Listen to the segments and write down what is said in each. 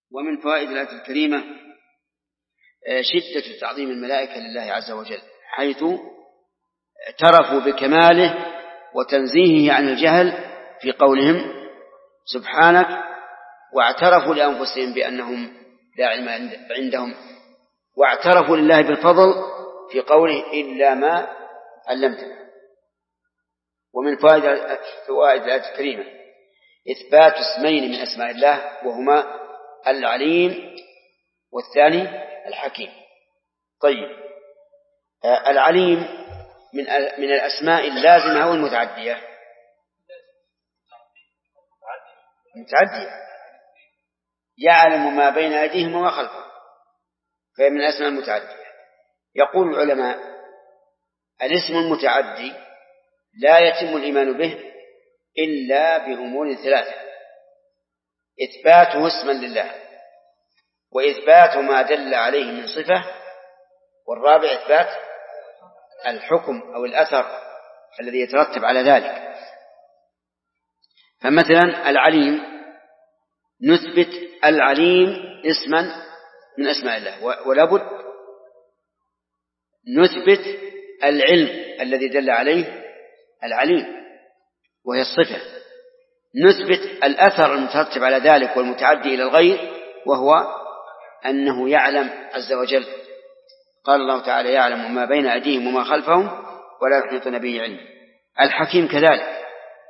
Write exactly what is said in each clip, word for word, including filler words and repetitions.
ومن فوائد الآية الكريمة شدة تعظيم الملائكة لله عز وجل، حيث اعترفوا بكماله وتنزيهه عن الجهل في قولهم سبحانك، واعترفوا لأنفسهم بأنهم لا علم عندهم، واعترفوا لله بالفضل في قوله إلا ما علمتنا. ومن فوائد الآية الكريمة إثبات اسمين من أسماء الله، وهما العليم والثاني الحكيم. طيب، العليم من من الأسماء اللازمة والمتعدية. متعدية، يعلم ما بين أيديهم وما خلفهم، فهي من الأسماء المتعدية. يقول العلماء الاسم المتعدي لا يتم الإيمان به إلا بأمور ثلاثة: إثباته اسما لله، وإثبات ما دل عليه من صفة، والرابع إثبات الحكم أو الأثر الذي يترتب على ذلك. فمثلا العليم نثبت العليم اسما من أسماء الله، ولابد نثبت العلم الذي دل عليه العليم وهي الصفة، نثبت الأثر المترتب على ذلك والمتعدي إلى الغير وهو أنه يعلم عز وجل. قال الله تعالى يعلم ما بين أيديهم وما خلفهم ولا يحيطون به علما. الحكيم كذلك،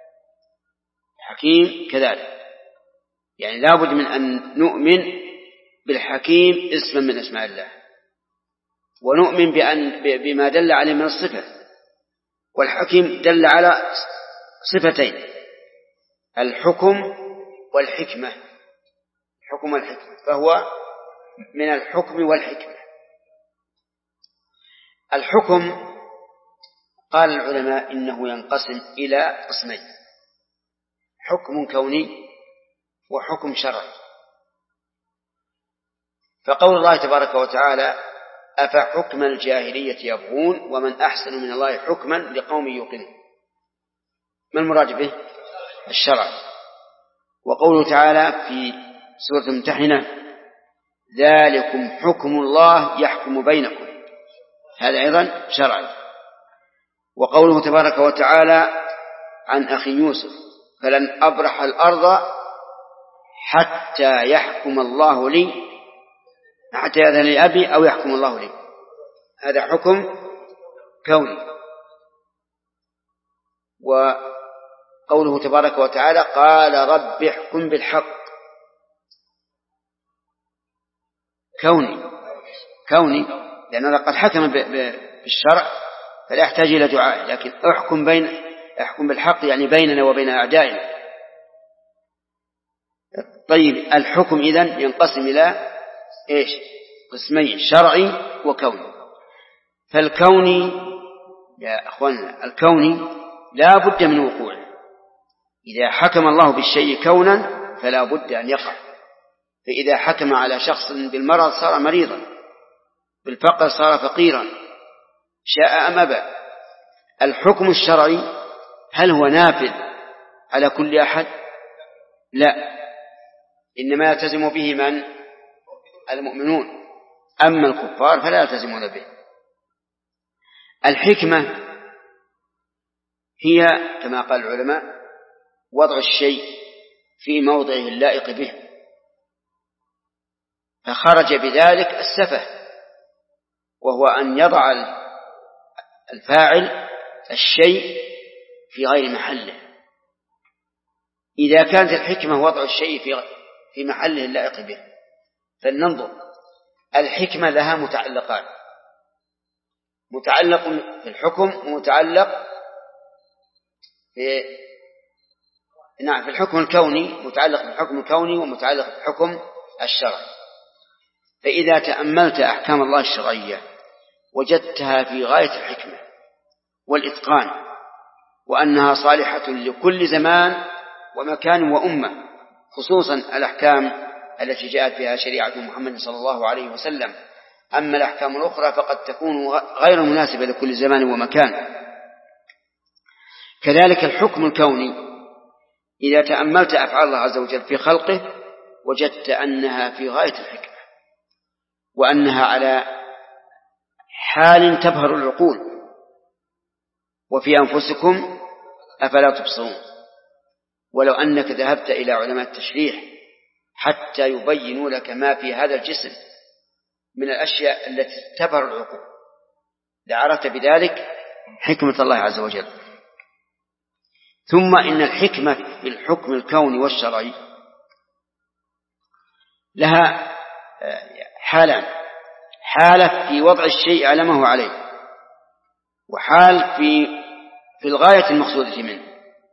الحكيم كذلك، يعني لابد من أن نؤمن بالحكيم اسما من أسماء الله، ونؤمن بأن بما دل عليه من الصفة. والحكيم دل على صفتين: الحكم والحكمة. الحكم والحكمة، فهو من الحكم والحكمة. الحكم قال العلماء إنه ينقسم إلى قسمين: حكم كوني وحكم شرعي. فقول الله تبارك وتعالى أفحكم الجاهلية يبغون ومن أحسن من الله حكما لقوم يوقنون، ما المراد به؟ الشرع. وقوله تعالى في سورة الممتحنة ذلكم حكم الله يحكم بينكم، هذا أيضا شرعي. وقوله تبارك وتعالى عن أخي يوسف فلن أبرح الأرض حتى يحكم الله لي، حتى يأذن لي أبي أو يحكم الله لي، هذا حكم كوني. وقوله تبارك وتعالى قال رب احكم بالحق، كوني كوني لأنه قد حكم بالشرع فلا يحتاج إلى دعاء، لكن احكم بين احكم بالحق يعني بيننا وبين أعدائنا. طيب، الحكم إذن ينقسم إلى إيش؟ قسمين: شرعي وكوني. فالكوني يا أخواننا الكوني لا بد من وقوعه، إذا حكم الله بالشيء كونا فلا بد أن يقع. فإذا حكم على شخص بالمرض صار مريضا، بالفقر صار فقيرا، شاء أم أبى. الحكم الشرعي هل هو نافذ على كل أحد؟ لا، إنما يلتزم به من؟ المؤمنون، أما الكفار فلا يلتزمون به. الحكمة هي كما قال العلماء وضع الشيء في موضعه اللائق به، فخرج بذلك السفه، وهو أن يضع الفاعل الشيء في غير محله. إذا كانت الحكمة وضع الشيء في في محله اللائق به، فلننظر. الحكمة لها متعلقان: متعلق في الحكم ومتعلق في نعم في الحكم الكوني، متعلق بالحكم الكوني ومتعلق بالحكم الشرعي. فإذا تأملت أحكام الله الشرعية وجدتها في غاية الحكمة والإتقان، وأنها صالحة لكل زمان ومكان وأمة، خصوصا الأحكام التي جاءت بها شريعة محمد صلى الله عليه وسلم. أما الأحكام الأخرى فقد تكون غير مناسبة لكل زمان ومكان. كذلك الحكم الكوني، إذا تأملت أفعال الله عز وجل في خلقه وجدت أنها في غاية الحكمة، وأنها على حال تبهر العقول. وفي أنفسكم أفلا تبصرون. ولو أنك ذهبت إلى علماء التشريح حتى يبينوا لك ما في هذا الجسم من الأشياء التي تبهر العقول لعرفت بذلك حكمة الله عز وجل. ثم إن الحكمة في الحكم الكوني والشرعي لها حالان: حالة في وضع الشيء على ما هو عليه، وحال في في الغاية المقصودة منه.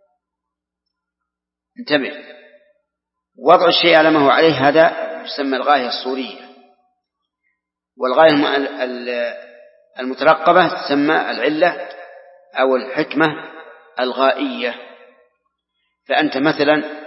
انتبه، وضع الشيء على ما هو عليه هذا يسمى الغاية الصورية، والغاية المترقبة تسمى العلة أو الحكمة الغائية. فأنت مثلا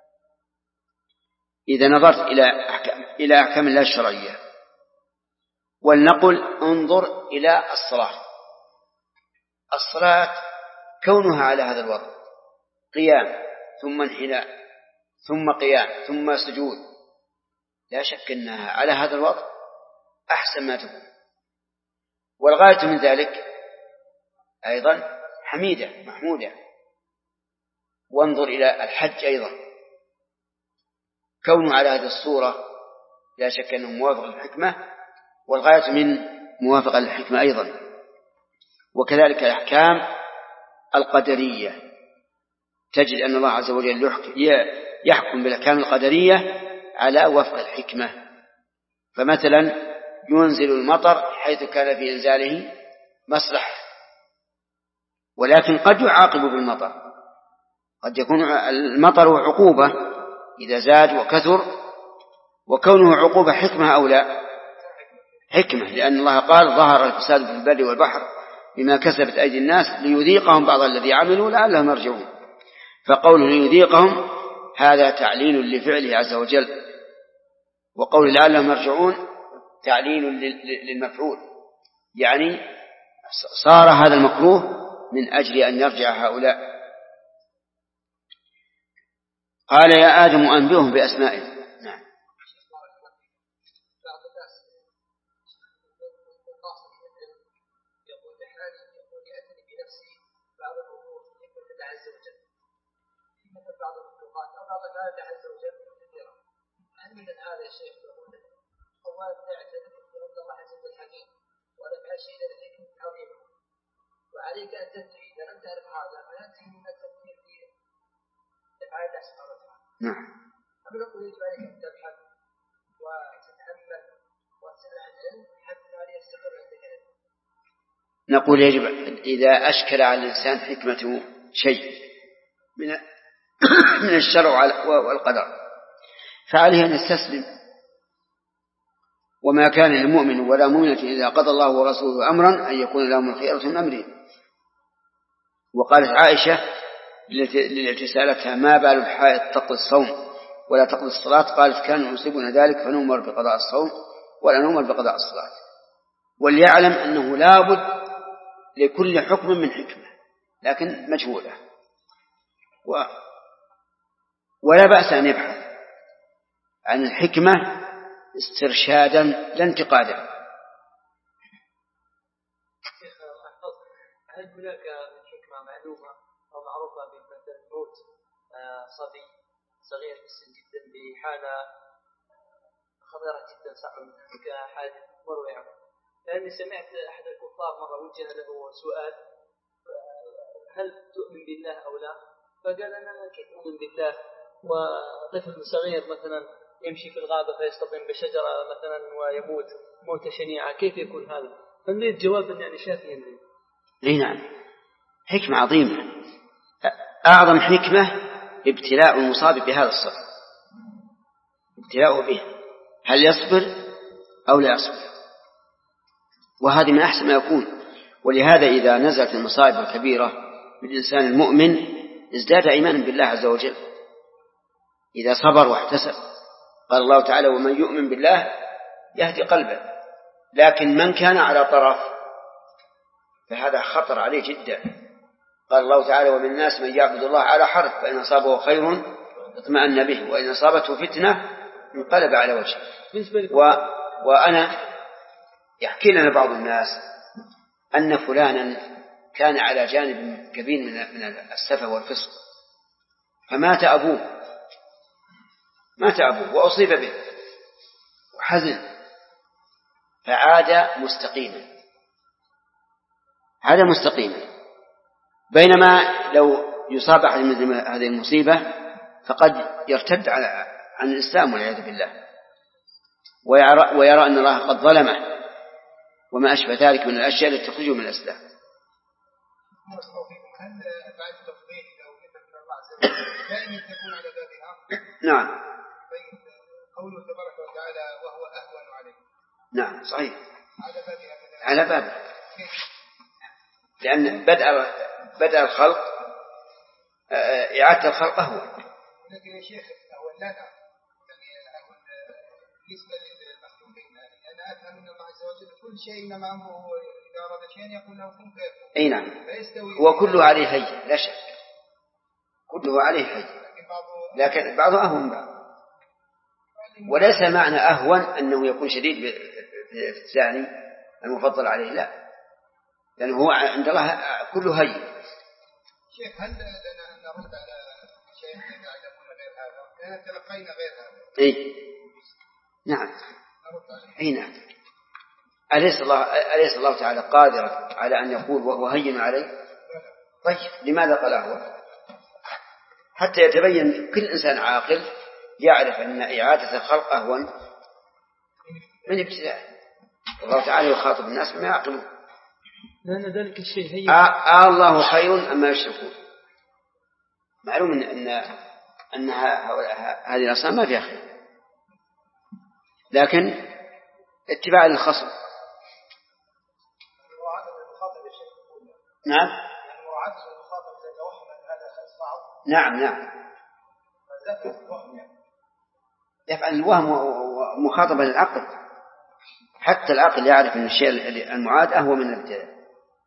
إذا نظرت إلى أحكام إلى أحكام الله الشرعية، ولنقل انظر إلى الصلاة. الصلاة كونها على هذا الوضع، قيام ثم انحناء ثم قيام ثم سجود، لا شك أنها على هذا الوضع أحسن ما تكون، والغاية من ذلك أيضا حميدة محمودة. وانظر إلى الحج أيضا، كونه على هذه الصورة لا شك أنه موافق للحكمة، والغاية من موافقة للحكمة أيضا. وكذلك الأحكام القدرية، تجد أن الله عز وجل يحكم بالأحكام القدرية على وفق الحكمة. فمثلا ينزل المطر حيث كان في إنزاله مصلحة، ولكن قد يعاقب بالمطر، قد يكون المطر عقوبة إذا زاد وكثر، وكونه عقوبة حكمة أو لا؟ حكمة، لأن الله قال ظهر الفساد في البر والبحر بما كسبت أيدي الناس ليذيقهم بعض الذي عملوا لعلهم يرجعون. فقوله ليذيقهم هذا تعليل لفعله عز وجل، وقول لعلهم يرجعون تعليل للمفعول، يعني صار هذا المكروه من أجل أن يرجع هؤلاء. قال يا آدم أنبئهم بأسمائهم. نعم. هل من هذا الشيء يقول أول تعترف بأن الله عز وجل حكيم ولم يشهد إلى الحكمة العظيمة، وعليك أن تنتهي إذا لم تعرف هذا فينتهي من التفكير في أفعال الله سبحانه وتعالى. نعم. أما نقول يجب عليك أن تبحث وتتأمل وتسأل عن العلم حتى يستقر عندك العلم. نقول يجب إذا أشكل على الإنسان حكمته شيء من من الشرع والقدر فعليه أن يستسلم، وما كان للمؤمن ولا مؤمنة إذا قضى الله ورسوله أمرا أن يكون لهم الخيرة من أمرهم. وقالت عائشة للتي سألتها ما بال الحائض تقضي الصوم ولا تقضي الصلاة، قالت كان يصيبنا ذلك فنؤمر بقضاء الصوم ولا نؤمر بقضاء الصلاة. وليعلم أنه لابد لكل حكم من حكمة لكن مجهولة، و... ولا بأس أن يبحث عن الحكمة استرشادا لا انتقادا. هل هناك حكمة معلومة أو معروفة بمثل موت صبي صغير في السن جدا بحالة خطيرة جدا صعبة كحادث مروع؟ لأني سمعت أحد الكفار مرة وجه له سؤال هل تؤمن بالله أو لا؟ فقال أنا كيف أؤمن بالله وطفل صغير مثلا يمشي في الغابة فيصطدم بشجرة مثلا ويموت موتة شنيعة، كيف يكون هذا؟ فنريد جوابا يعني شافيا لي. اي نعم، حكمة عظيمة، أعظم حكمة ابتلاء المصاب بهذا الصبر، ابتلاءه به هل يصبر أو لا يصبر، وهذه من أحسن ما يكون. ولهذا إذا نزلت المصائب الكبيرة بالإنسان المؤمن ازداد إيمانا بالله عز وجل إذا صبر واحتسب. قال الله تعالى ومن يؤمن بالله يهدي قلبه. لكن من كان على طرف فهذا خطر عليه جدا. قال الله تعالى ومن الناس من يعبد الله على حرف فإن أصابه خير اطمأن به وإن أصابته فتنة انقلب على وجهه. و... وأنا يحكي لنا بعض الناس أن فلانا كان على جانب كبير من السفة والفسق، فمات أبوه مات أبوه وأصيب به وحزن، فعاد مستقيما عاد مستقيما بينما لو يصاب أحد من هذه المصيبة فقد يرتد عن الإسلام والعياذ بالله، ويرى, ويرى أن الله قد ظلمه وما أشبه ذلك من الأشياء التي تخرجه من الإسلام. نعم. قوله تبارك وتعالى وهو أهون عليه. نعم صحيح على بابه، لأن بدء بدء الخلق إعادة الخلق أهون. لكن يا شيخ أهون لا نعم يعني أهون بالنسبة للمخلوقين، أنا أفهم أن الله عز وجل كل شيء إنما أمره إذا أراد شيئا يقول له كن فيكون. أي نعم هو كله عليه هين لا شك، كله عليه هين، لكن بعضه أهون بعض. وليس معنى أهون أنه يكون شديد في الثاني المفضل عليه، لا، لأنه هو عند الله كله هين. شيخ هل لنا أن نرد على شيء يعلمون غير هذا؟ لأننا تلقينا غير هذا. إيه نعم أي نعم. أليس الله أليس الله تعالى قادر على أن يقول وهو هين عليه؟ طيب لماذا قال أهون؟ حتى يتبين كل إنسان عاقل يعرف أن إعادة الخلق أهون من ابتداء. الله تعالى يخاطب الناس بما يعقلون. لأن ذلك الشيء هي آه الله خير أما يشركون. معلوم أن أن, أن هذه الأصنام ما فيها خير، لكن اتباع للخصم. نعم نعم نعم يفعل الوهم مخاطبة للعقل، حتى العقل يعرف أن الشيء المعاد أهو من الابتداء.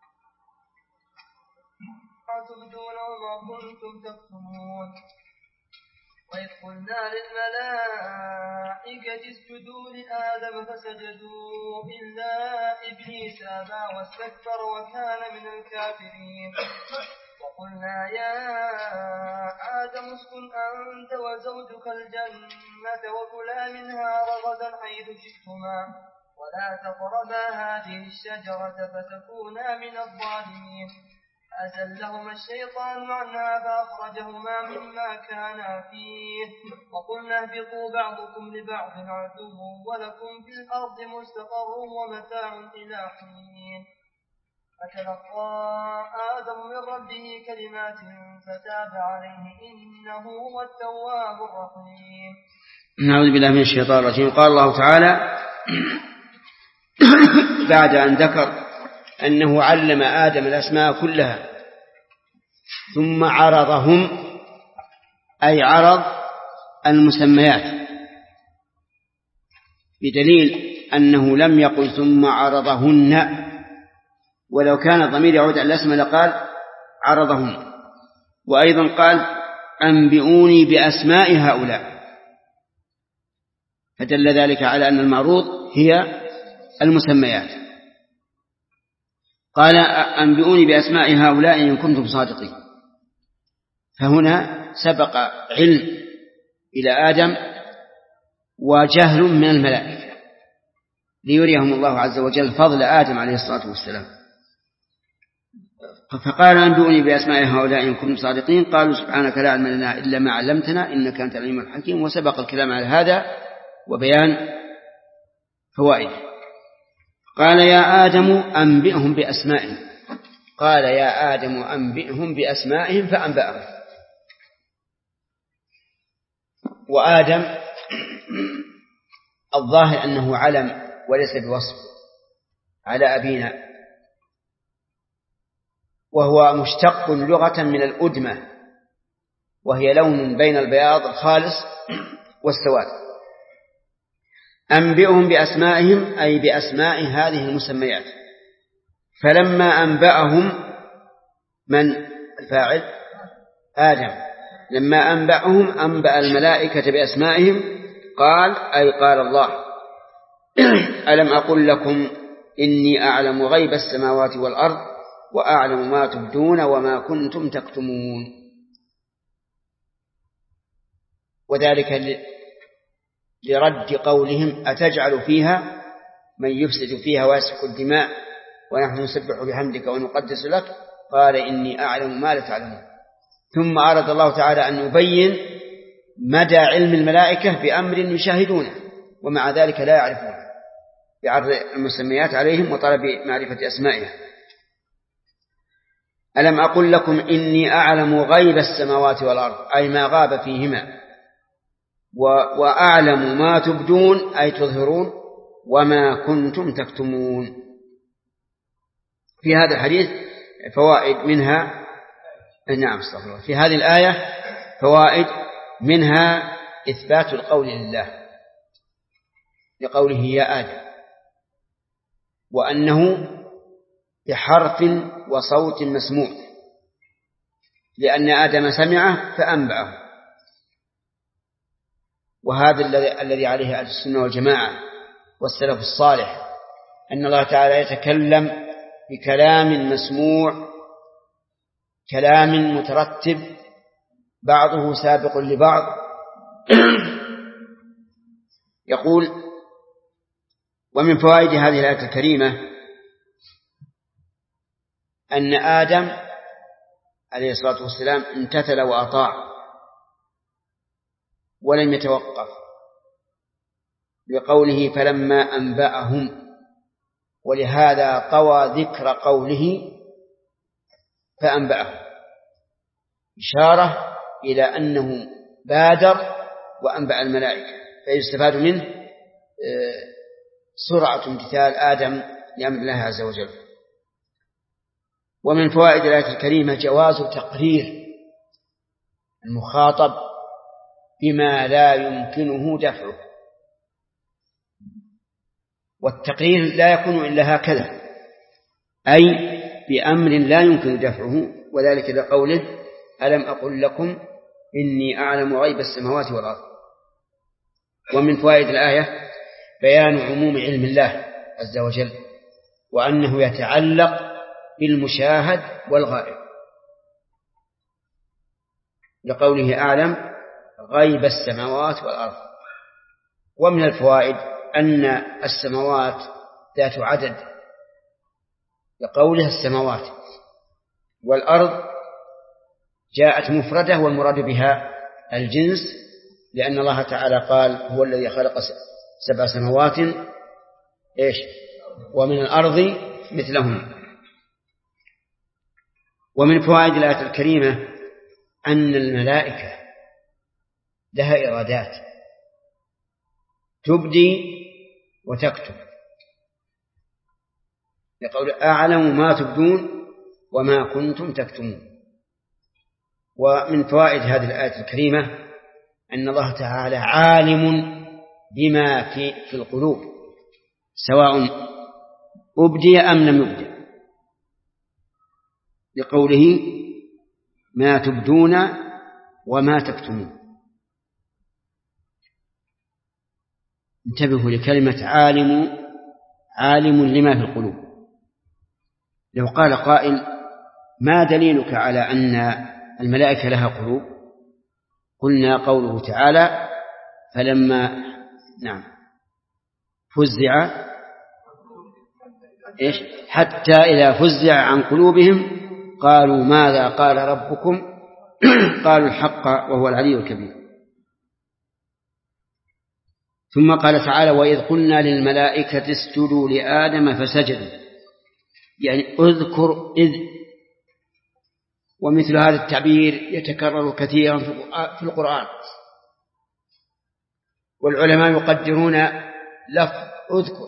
تبدون وما كنتم تكتمون وإذ قلنا للملائكة اسجدوا لآدم فسجدوا إلا إبليس أبى واستكبر وكان من الكافرين. وقلنا يا آدم اسكن أنت وزوجك الجنة وكلا منها رغدا حيث شئتما ولا تقربا هذه الشجرة فتكونا من الظالمين. أزلهما الشيطان عنها فأخرجهما مما كانا فيه وقلنا اهبطوا بعضكم لبعض عدو ولكم في الأرض مستقر ومتاع إلى حين. فتلقى آدم من ربه كلمات فتاب عليه إنه هو التواب الرحيم. نعوذ بالله من الشيطان الرجيم. قال الله تعالى بعد أن ذكر أنه علم آدم الأسماء كلها ثم عرضهم، أي عرض المسميات، بدليل أنه لم يقل ثم عرضهن، ولو كان الضمير يعود على الاسم لقال عرضهن. وأيضا قال أنبئوني بأسماء هؤلاء، فدل ذلك على أن المعروض هي المسميات. قال أنبئوني بأسماء هؤلاء إن كنتم صادقين. فهنا سبق علم إلى آدم وجهل من الملائكة ليريهم الله عز وجل فضل آدم عليه الصلاة والسلام. فقال أنبئوني بأسماء هؤلاء إن كنتم صادقين. قالوا سبحانك لا علم لنا إلا ما علمتنا إنك أنت العليم الحكيم. وسبق الكلام على هذا وبيان فوائده. قال يا آدم أنبئهم بأسمائهم. قال يا آدم أنبئهم بأسمائهم فأنبأهم. وآدم الظاهر أنه علم وليس بوصف على أبينا، وهو مشتق لغة من الأدمة، وهي لون بين البياض الخالص والسواد. أنبئهم بأسمائهم أي بأسماء هذه المسميات. فلما أنبأهم من الفاعل؟ آدم. لما أنبأهم أنبأ الملائكة بأسمائهم قال أي قال الله ألم أقل لكم إني أعلم غيب السماوات والأرض وأعلم ما تبدون وما كنتم تكتمون. وذلك لرد قولهم أتجعل فيها من يفسد فيها ويسفك الدماء ونحن نسبح بحمدك ونقدس لك قال إني أعلم ما لا تعلمون. ثم أراد الله تعالى أن يبين مدى علم الملائكة بأمر يشاهدونه ومع ذلك لا يعرفونه بعرض المسميات عليهم وطلب معرفة أسمائها. ألم أقل لكم إني أعلم غيب السماوات والأرض أي ما غاب فيهما وأعلم ما تبدون أي تظهرون وما كنتم تكتمون. في هذا الحديث فوائد منها نعم استغفر الله في هذه الآية فوائد منها إثبات القول لله لقوله يا آدم وأنه بحرف وصوت مسموع لأن آدم سمعه فأنبأه. وهذا الذي عليه أهل السنة والجماعة والسلف الصالح أن الله تعالى يتكلم بكلام مسموع كلام مترتب بعضه سابق لبعض. يقول ومن فوائد هذه الآية الكريمة أن آدم عليه الصلاة والسلام امتثل وأطاع ولم يتوقف بقوله فلما أنبأهم ولهذا طوى ذكر قوله فأنبأهم إشارة إلى أنه بادر وأنبأ الملائكة فيستفاد منه سرعة امتثال آدم لأمر الله عز وجل. ومن فوائد الآية الكريمة جواز تقرير المخاطب بما لا يمكنه دفعه. والتقرير لا يكون إلا هكذا أي بأمر لا يمكن دفعه وذلك لقوله ألم أقل لكم إني أعلم غيب السماوات والأرض. ومن فوائد الآية بيان عموم علم الله عز وجل وأنه يتعلق بالمشاهد والغائب لقوله أعلم غيب السماوات والأرض. ومن الفوائد أن السماوات ذات عدد لقولها السماوات والأرض جاءت مفردة والمراد بها الجنس لأن الله تعالى قال هو الذي خلق سبع سماوات إيش ومن الأرض مثلهم. ومن فوائد الآية الكريمة أن الملائكة لها إرادات تبدي وتكتب يقول أعلم ما تبدون وما كنتم تكتمون. ومن فوائد هذه الآية الكريمة أن الله تعالى عالم بما في, في القلوب سواء أبدي أم لم يبدي لقوله ما تبدون وما تكتمون. انتبهوا لكلمة عالم عالم لما في القلوب. لو قال قائل ما دليلك على أن الملائكة لها قلوب قلنا قوله تعالى فلما نعم فزع إيش حتى إذا فزع عن قلوبهم قالوا ماذا قال ربكم قالوا الحق وهو العلي الكبير. ثم قال تعالى وإذ قلنا للملائكة اسجدوا لآدم فسجدوا يعني اذكر إذ. ومثل هذا التعبير يتكرر كثيرا في القرآن والعلماء يقدرون لفظ اذكر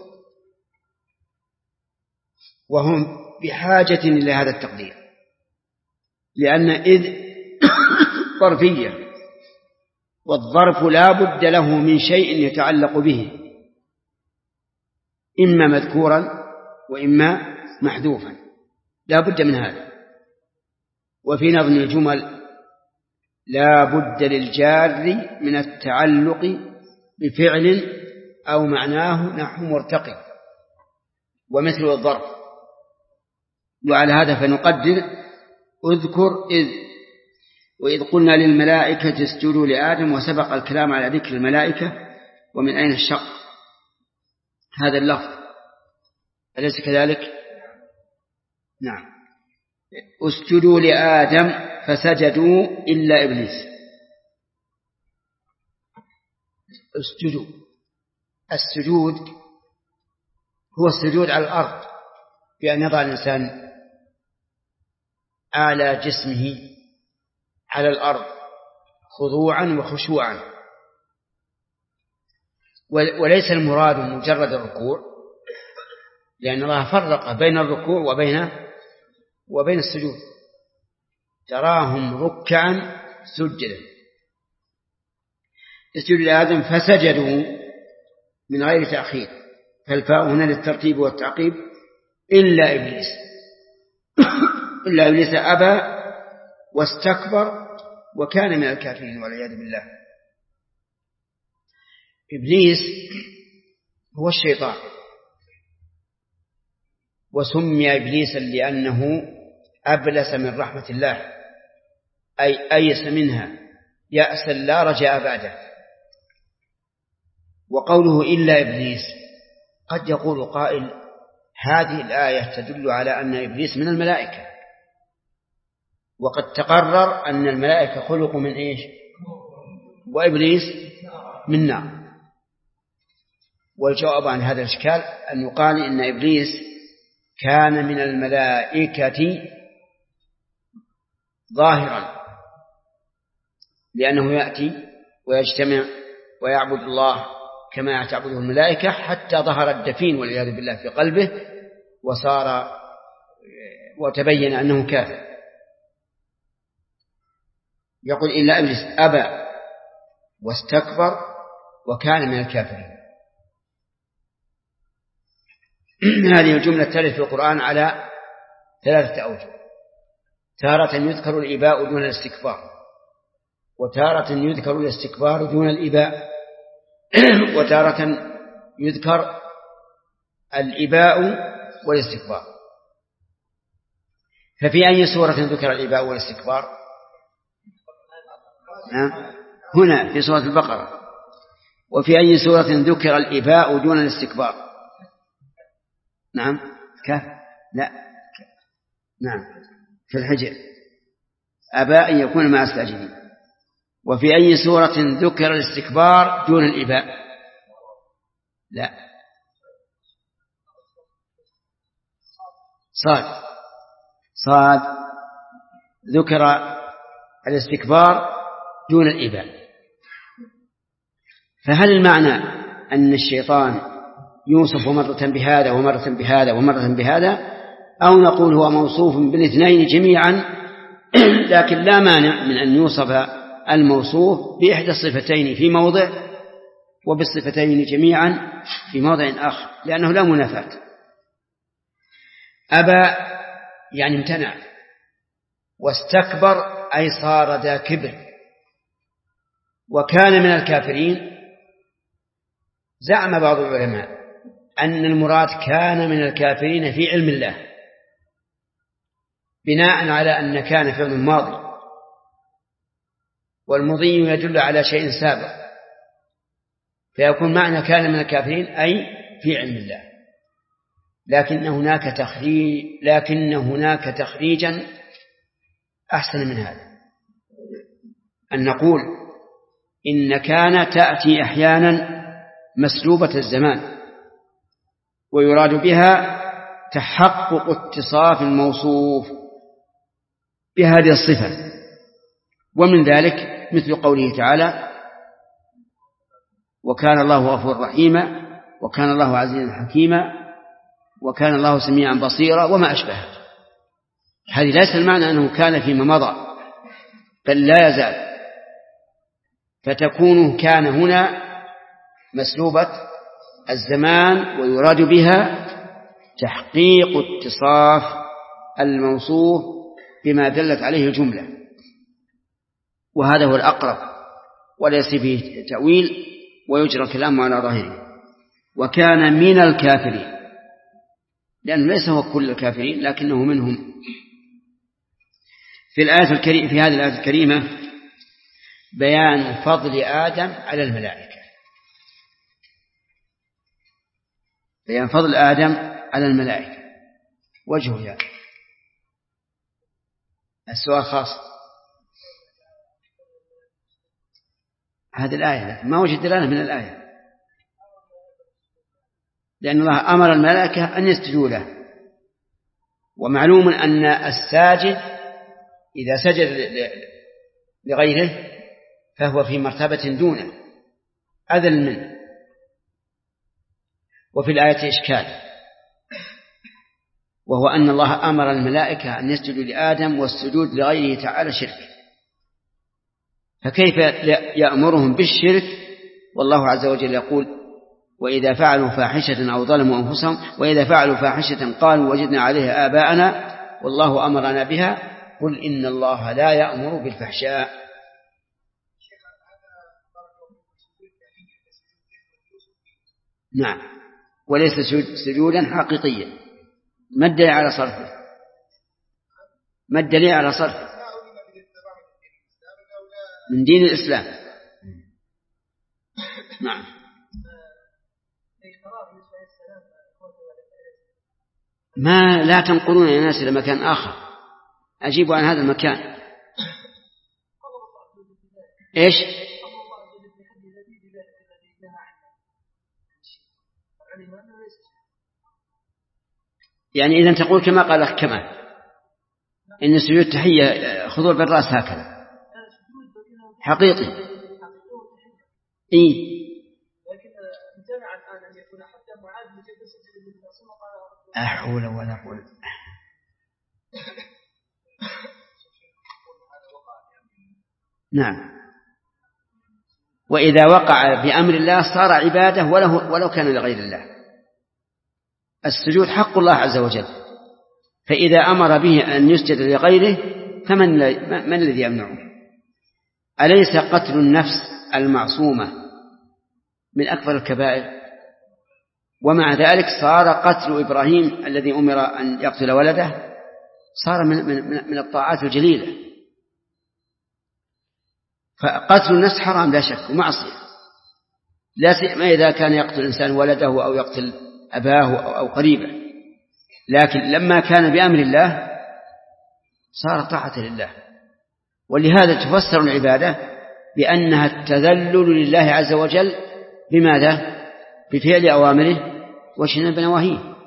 وهم بحاجة إلى هذا التقدير لأن إذ ظرفية والظرف لا بد له من شيء يتعلق به إما مذكورا وإما محذوفا لا بد من هذا. وفي نظم الجمل لا بد للجار من التعلق بفعل أو معناه نحو مرتقي ومثل الظرف. وعلى هذا فنقدر اذكر إذ وإذ قلنا للملائكة اسجدوا لآدم، وسبق الكلام على ذكر الملائكة ومن أين الشق هذا اللفظ، أليس كذلك؟ نعم. اسجدوا لآدم فسجدوا إلا إبليس. اسجدوا، السجود هو السجود على الأرض بأن يضع الإنسان أعلى جسمه على الأرض خضوعا وخشوعا، وليس المراد مجرد الركوع، لأن الله فرق بين الركوع وبين وبين السجود، تراهم ركعا سجدا. اسجدوا لآدم فسجدوا من غير تأخير، فالفاء هنا للترتيب والتعقيب، إلا إبليس إلا إبليس أبى واستكبر وكان من الكافرين والعياذ بالله. إبليس هو الشيطان، وسمي إبليسا لأنه أبلس من رحمة الله، أي أيس منها يأسا لا رجاء بعده. وقوله إلا إبليس قد يقول قائل هذه الآية تدل على أن إبليس من الملائكة، وقد تقرر أن الملائكة خلقوا من إيش؟ وإبليس من نار. والجواب عن هذا الإشكال أن يقال إن إبليس كان من الملائكة ظاهرا، لأنه يأتي ويجتمع ويعبد الله كما تعبده الملائكة، حتى ظهر الدفين والعياذ بالله في قلبه وصار وتبين أنه كافر. يقول إلا إبليس أبى واستكبر وكان من الكافرين. هذه الجملة ترد في القرآن على ثلاثة أوجه: تارة يذكر الإباء دون الاستكبار، وتارة يذكر الاستكبار دون الإباء، وتارة يذكر الإباء والاستكبار. ففي أي سورة ذكر الإباء والاستكبار؟ هنا في سورة البقرة. وفي أي سورة ذكر الإباء دون الاستكبار؟ نعم كهف لا ك... نعم في الحجر، أبى أن يكون مع الساجدين. وفي أي سورة ذكر الاستكبار دون الإباء؟ لا، صاد صاد ذكر الاستكبار دون الإباء. فهل المعنى أن الشيطان يوصف مرة بهذا ومرة بهذا ومرة بهذا، أو نقول هو موصوف بالاثنين جميعا لكن لا مانع من أن يوصف الموصوف بإحدى الصفتين في موضع وبالصفتين جميعا في موضع آخر، لأنه لا منافاة. أبى يعني امتنع، واستكبر أي صار ذا كبر، وكان من الكافرين. زعم بعض العلماء أن المراد كان من الكافرين في علم الله، بناء على أن كان فعل ماضي، والمضي يدل على شيء سابق، فيكون معنى كان من الكافرين أي في علم الله. لكن هناك تخريج لكن هناك تخريجا أحسن من هذا، أن نقول إن كان تأتي أحيانا مسلوبة الزمان، ويراد بها تحقق اتصاف الموصوف بهذه الصفة. ومن ذلك مثل قوله تعالى: وكان الله غفورا رحيما، وكان الله عزيزا حكيما، وكان الله سميعا بصيرا، وما أشبه. هذه ليس المعنى أنه كان فيما مضى، بل لا يزال، فتكون كان هنا مسلوبة الزمان، ويراد بها تحقيق اتصاف الموصوف بما دلت عليه الجملة، وهذا هو الأقرب وليس فيه تأويل، ويجرى الكلام على ظاهره. وكان من الكافرين، لأنه ليس هو كل الكافرين لكنه منهم. في الآية الكريمة، في هذه الآية الكريمة بيان فضل آدم على الملائكة، بيان فضل آدم على الملائكة. وجهه يعني السؤال خاص هذه الآية، ما وجد دلالة من الآية، لأن الله أمر الملائكة أن يسجدوا له. ومعلوم أن الساجد إذا سجد لغيره فهو في مرتبة دونه أذل منه. وفي الآية إشكال، وهو أن الله أمر الملائكة أن يسجدوا لآدم، والسجود لغيره تعالى شرك، فكيف يأمرهم بالشرك والله عز وجل يقول وإذا فعلوا فاحشة أو ظلموا أنفسهم وإذا فعلوا فاحشة قالوا وجدنا عليها آباءنا والله أمرنا بها قل إن الله لا يأمر بالفحشاء. نعم، وليس سجودا حقيقيا. ما الدليل على صرفه؟ ما الدليل على صرفه؟ من دين الإسلام. نعم. ما لا تنقلون يا ناس إلى مكان آخر، أجيبوا عن هذا المكان. إيش؟ يعني إذا تقول كما قال لك كما إن سجود تحية خضوع بالرأس هكذا حقيقي. إيه لا حول ولا قوة. نعم، وإذا وقع بأمر الله صار عبادة ولو, ولو كان لغير الله. السجود حق الله عز وجل، فإذا أمر به أن يسجد لغيره فمن من الذي يمنعه؟ أليس قتل النفس المعصومة من أكبر الكبائر؟ ومع ذلك صار قتل إبراهيم الذي أمر أن يقتل ولده صار من, من, من الطاعات الجليلة. فقتل النفس حرام لا شك ومعصية، لا سيما إذا كان يقتل الإنسان ولده أو يقتل أباه أو قريبه، لكن لما كان بأمر الله صار طاعة لله. ولهذا تفسر العبادة بأنها التذلل لله عز وجل بماذا؟ بفعل أوامره واجتناب نواهيه.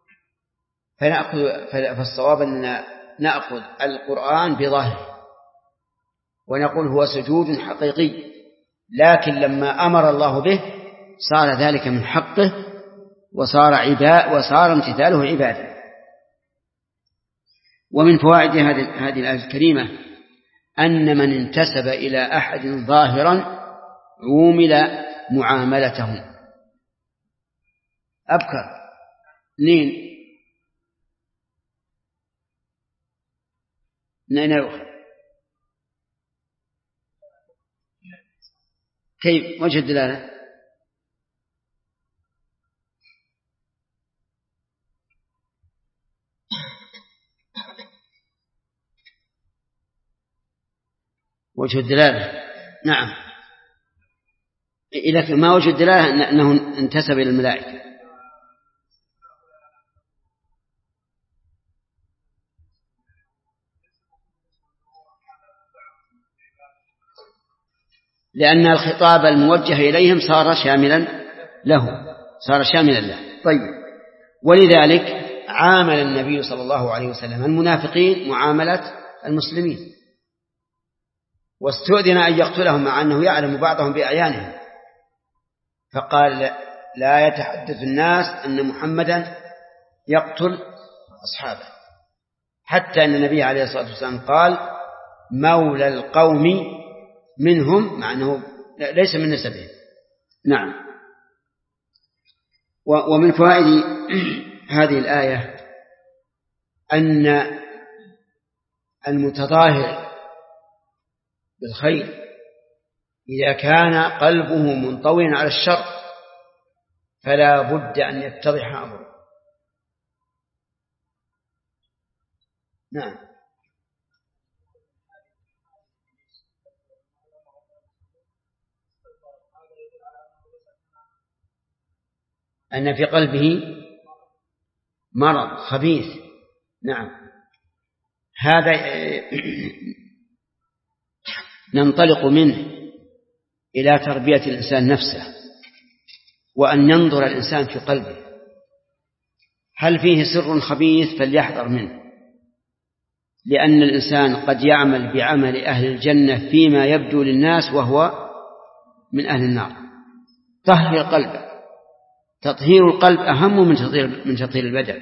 فنأخذ فالصواب أن نأخذ القرآن بظاهره ونقول هو سجود حقيقي، لكن لما أمر الله به صار ذلك من حقه وصار عباء وصار امتثاله عبادة. ومن فوائد هذه الآية الكريمة أن من انتسب إلى أحد ظاهرا عومل معاملتهم. أبكر نين نين يروح كيف وجه الدلالة؟ وجه الدلالة نعم، إذا ما وجه الدلالة أنه انتسب إلى الملائكة. لأن الخطاب الموجه إليهم صار شاملا له، صار شاملا له. طيب، ولذلك عامل النبي صلى الله عليه وسلم المنافقين معاملة المسلمين، واستؤذن أن يقتلهم مع أنه يعلم بعضهم بأعيانهم، فقال لا يتحدث الناس أن محمدا يقتل أصحابه، حتى أن النبي عليه الصلاة والسلام قال مولى القوم منهم، مع أنه ليس من نسبهم. نعم. ومن فوائد هذه الآية أن المتظاهر بالخير إذا كان قلبه منطويا على الشر فلا بد أن يتضح أمره. نعم. أن في قلبه مرض خبيث. نعم. هذا ننطلق منه إلى تربية الإنسان نفسه، وأن ينظر الإنسان في قلبه هل فيه سر خبيث فليحذر منه، لأن الإنسان قد يعمل بعمل أهل الجنة فيما يبدو للناس وهو من أهل النار. طهر القلب، تطهير القلب أهم من تطهير من تطهير البدن،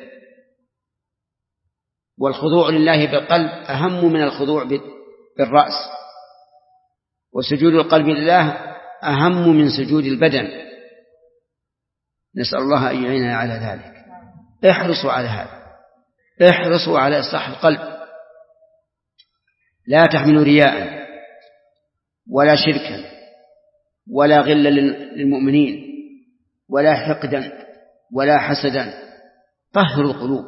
والخضوع لله بالقلب أهم من الخضوع بالرأس، وسجود القلب لله أهم من سجود البدن. نسأل الله أن يعيننا على ذلك. احرصوا على هذا، احرصوا على إصلاح القلب، لا تحملوا رياء ولا شركا ولا غلا للمؤمنين ولا حقدا ولا حسدا. طهروا القلوب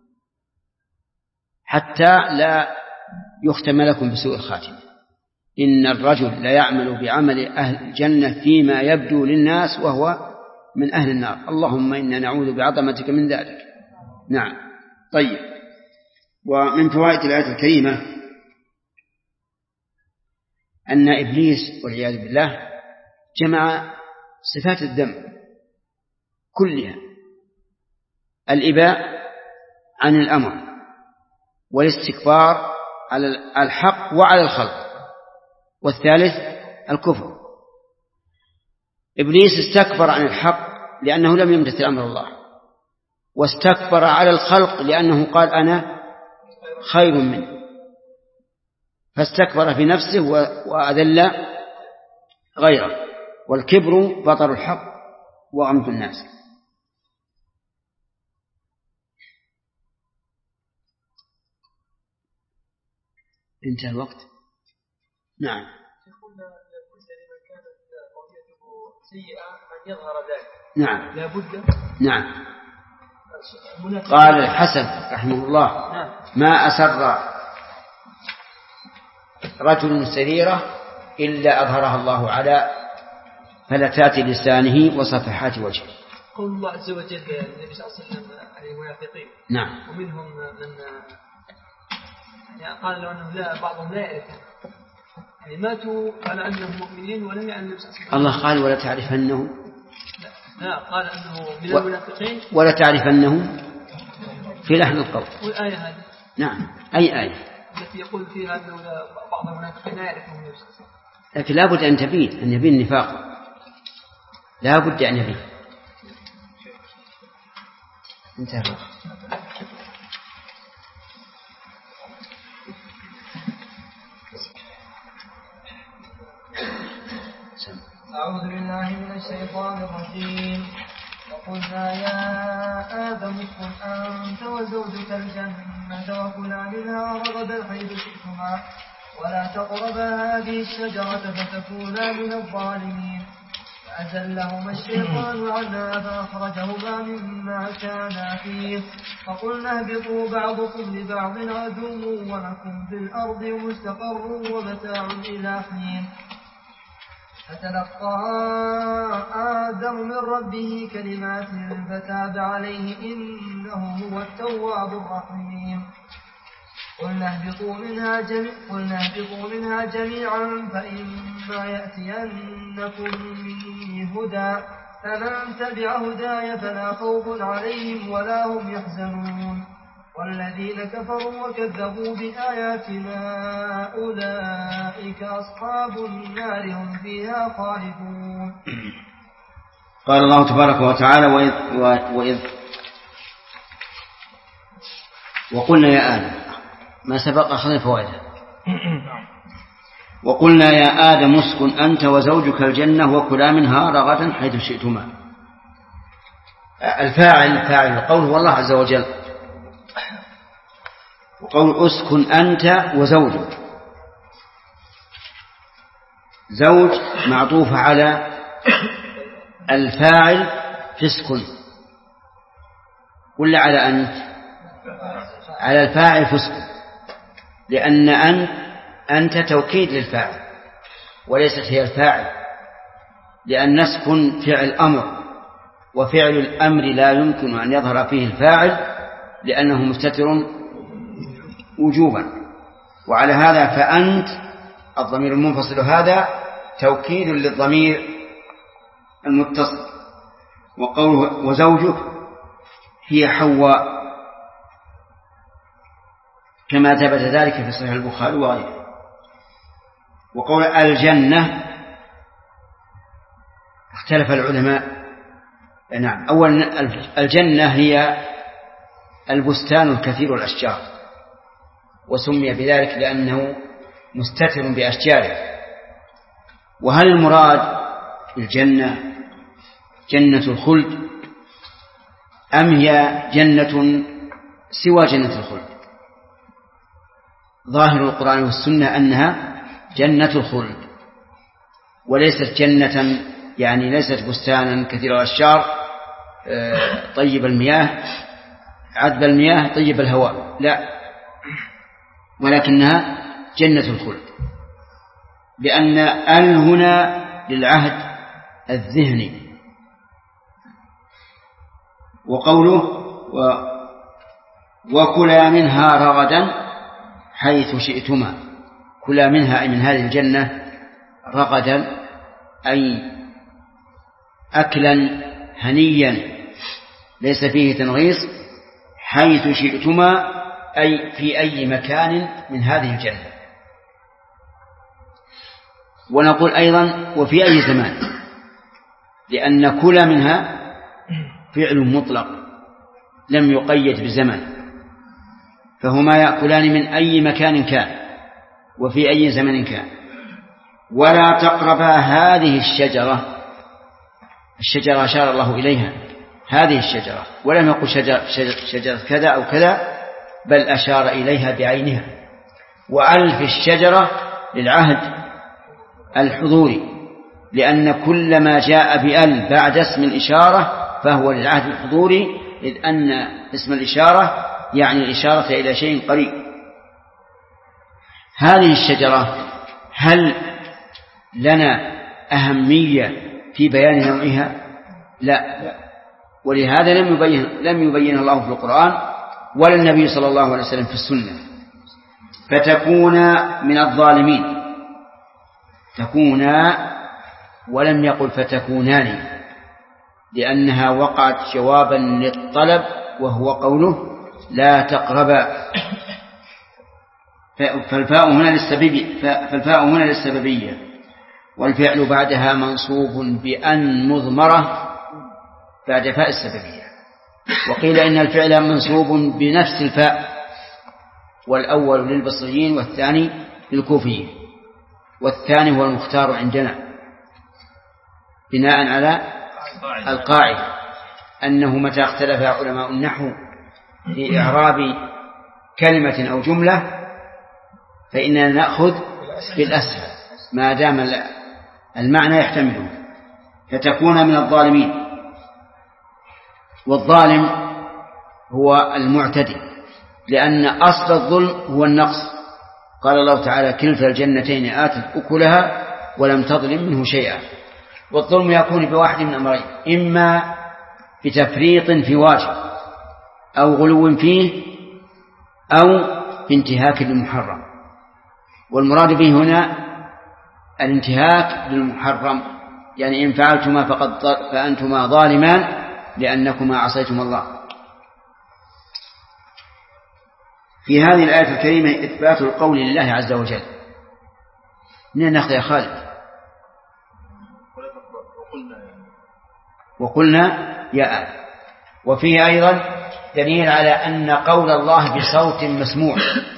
حتى لا يختم لكم بسوء الخاتمة. إن الرجل لا يعمل بعمل أهل الجنة فيما يبدو للناس وهو من أهل النار. اللهم إنا نعوذ بعظمتك من ذلك. نعم. طيب، ومن فوائد الآية الكريمة أن إبليس والعياذ بالله جمع صفات الذنب كلها: الإباء عن الأمر، والاستكبار على الحق وعلى الخلق، والثالث الكفر. إبليس استكبر عن الحق لأنه لم يمتثل أمر الله، واستكبر على الخلق لأنه قال أنا خير منه، فاستكبر في نفسه وأذل غيره. والكبر بطر الحق وغمط الناس. انتهى الوقت. نعم. سيئة أن يظهر ذلك. نعم. لا بد. نعم. قال الحسن رحمه الله: نعم. ما أسر رجل سريرة إلا أظهرها الله على فلتات لسانه وصفحات وجهه. قول الله عز وجل النبي صلى الله عليه وسلم عن المنافقين. نعم. ومنهم من يعني قال له أنه لا بعضهم لا يعرفون، يعني ماتوا على أنهم مؤمنين ولم يعلم النبي صلى الله عليه وسلم. الله قال ولا تعرفنه. لا. لا قال أنه من المنافقين ولا تعرفنه في لحن القول. والآية هذه. نعم. أي آية؟ التي يقول فيها أنه بعض المنافقين لا يعرفون النبي صلى الله عليه وسلم. لكن لا بد أن تبين أن يبين النفاق، لا بد أن يبين. انتهى. أعوذ بالله من الشيطان الرجيم. وقلنا يا آدم اسكن أنت وزوجك الجنة وكلا منها رغدا حيث شئتما ولا تقربا هذه الشجرة فتكونا من الظالمين. فأزلهما الشيطان عنها فأخرجهما مما كانا فيه فقلنا اهبطوا بعضكم لبعض عدو ولكم في الأرض مستقر ومتاع إلى حين. فتلقى آدم من ربه كلمات فتاب عليه إنه هو التواب الرحيم. قلنا اهبطوا منها, جميع قلنا اهبطوا منها جميعا فإما يأتينكم مني هدى فمن تبع هداي فلا خوف عليهم ولا هم يحزنون. والذين كفروا وكذبوا بآياتنا أولئك أصحاب النار هم فيها خالدون. قال الله تبارك وتعالى: وإذ, وإذ وقلنا يا آدم، ما سبق أخذ فوائده. وقلنا يا آدم اسكن أنت وزوجك الجنة وكلا منها رغدا حيث شئتما. الفاعل فاعل القول هو الله عز وجل. وقول اسكن أنت وزوجك، زوج معطوف على الفاعل فسق ولا على أنت؟ على الفاعل فسق، لأن أنت أنت توكيد للفاعل وليست هي الفاعل، لأن نسكن فعل أمر، وفعل الأمر لا يمكن أن يظهر فيه الفاعل لأنه مستتر وجوبا. وعلى هذا فأنت الضمير المنفصل هذا توكيد للضمير المتصل. وقوله وزوجك هي حواء كما ثبت ذلك في صحيح البخاري وغيره. وقول الجنة اختلف العلماء. نعم، أولا الجنة هي البستان الكثير الأشجار، وسمي بذلك لأنه مستتر بأشجاره. وهل المراد الجنة جنة الخلد أم هي جنة سوى جنة الخلد؟ ظاهر القرآن والسنة أنها جنة الخلد وليست جنة، يعني ليست بستانا كثير الأشجار طيب المياه عذب المياه طيب الهواء، لا، ولكنها جنة الخلد، لأن ال هنا للعهد الذهني. وقوله و وكلا منها رغدا حيث شئتما، كلا منها أي من هذه الجنة رغدا أي أكلا هنيا ليس فيه تنغيص، حيث شئتما أي في أي مكان من هذه الجنة. ونقول أيضا وفي أي زمان، لأن كل منها فعل مطلق لم يقيد بزمن، فهما يأكلان من أي مكان كان وفي أي زمن كان. ولا تقربا هذه الشجرة، الشجرة أشار الله إليها هذه الشجرة، ولم يقل شجرة, شجرة كذا أو كذا، بل أشار إليها بعينها. وألف الشجرة للعهد الحضوري، لأن كل ما جاء بأل بعد اسم الإشارة فهو للعهد الحضوري، إذ أن اسم الإشارة يعني الإشارة إلى شيء قريب. هذه الشجرة هل لنا أهمية في بيان نوعها؟ لا، ولهذا لم يبين لم يبين الله في القرآن ولا النبي صلى الله عليه وسلم في السنة. فتكون من الظالمين، تكونا ولم يقل فتكونان، لأنها وقعت جوابا للطلب وهو قوله لا تقربا. فالفاء هنا للسببية، فالفاء هنا للسببية، والفعل بعدها منصوب بأن مضمرة بعد فاء السببية. وقيل إن الفعل منصوب بنفس الفاء، والأول للبصريين والثاني للكوفيين، والثاني هو المختار عندنا بناء على القاعدة أنه متى اختلف علماء النحو في إعراب كلمة أو جملة فإننا نأخذ بالأسهل ما دام المعنى يحتمله. فتكون من الظالمين، والظالم هو المعتدي، لأن أصل الظلم هو النقص. قال الله تعالى كلتا الجنتين آتت أكلها ولم تظلم منه شيئا. والظلم يكون بواحد من أمرين، إما بتفريط في واجب أو غلو فيه أو بانتهاك للمحرم. والمراد به هنا الانتهاك للمحرم، يعني إن فعلتما فقد فأنتما ظالمان لأنكما عصيتم الله. في هذه الآية الكريمة إثبات القول لله عز وجل. من ناخذ يا خالد؟ وقلنا يا آل. وفيه أيضا دليل على أن قول الله بصوت مسموع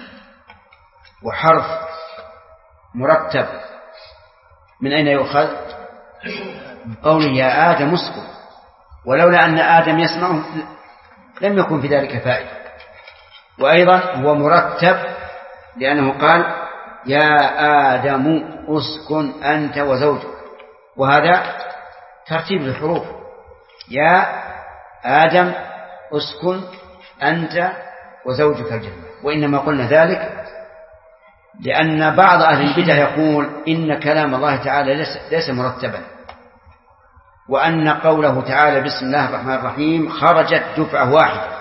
وحرف مرتب. من أين يؤخذ؟ قوله يا آدم اسكت، ولولا أن آدم يسمعه لم يكن في ذلك فائدة. وأيضا هو مرتب لأنه قال يا آدم أسكن أنت وزوجك، وهذا ترتيب الحروف. يا آدم أسكن أنت وزوجك الجنة. وإنما قلنا ذلك لأن بعض أهل البدع يقول إن كلام الله تعالى ليس مرتبا، وأن قوله تعالى بسم الله الرحمن الرحيم خرجت دفعة واحدة،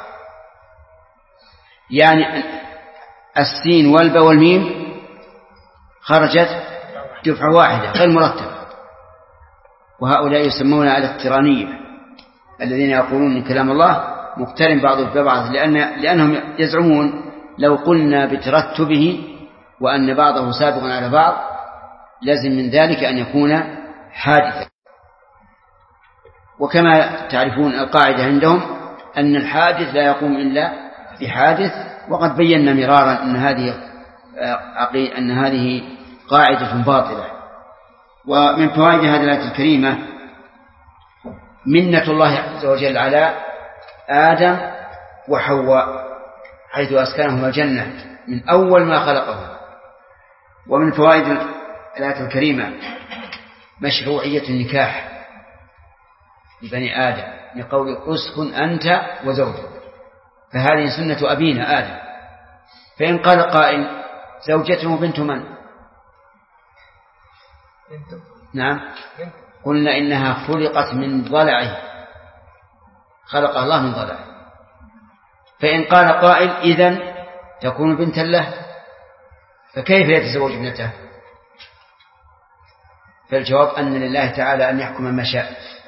يعني السين والباء والميم خرجت دفعة واحدة غير مرتبة. وهؤلاء يسمون الاقترانية، الذين يقولون إن كلام الله مقترن بعضه ببعض، لأن لأنهم يزعمون لو قلنا بترتبه وأن بعضه سابق على بعض لازم من ذلك أن يكون حادثا. وكما تعرفون القاعدة عندهم أن الحادث لا يقوم إلا بحادث، وقد بينا مرارا أن هذه أن هذه قاعدة باطلة. ومن فوائد هذه الآية الكريمة منة الله عز وجل على آدم وحواء حيث أسكنهم الجنة من أول ما خلقهم. ومن فوائد الآية الكريمة مشروعية النكاح لبني آدم لقول أسكن أنت وزوجك، فهذه سنة أبينا آدم. فإن قال قائل زوجته بنت من؟ نعم، قلنا إنها خلقت من ضلعه، خلق الله من ضلعه. فإن قال قائل إذن تكون بنتا له، فكيف يتزوج ابنته؟ فالجواب أن لله تعالى أن يحكم ما شاء،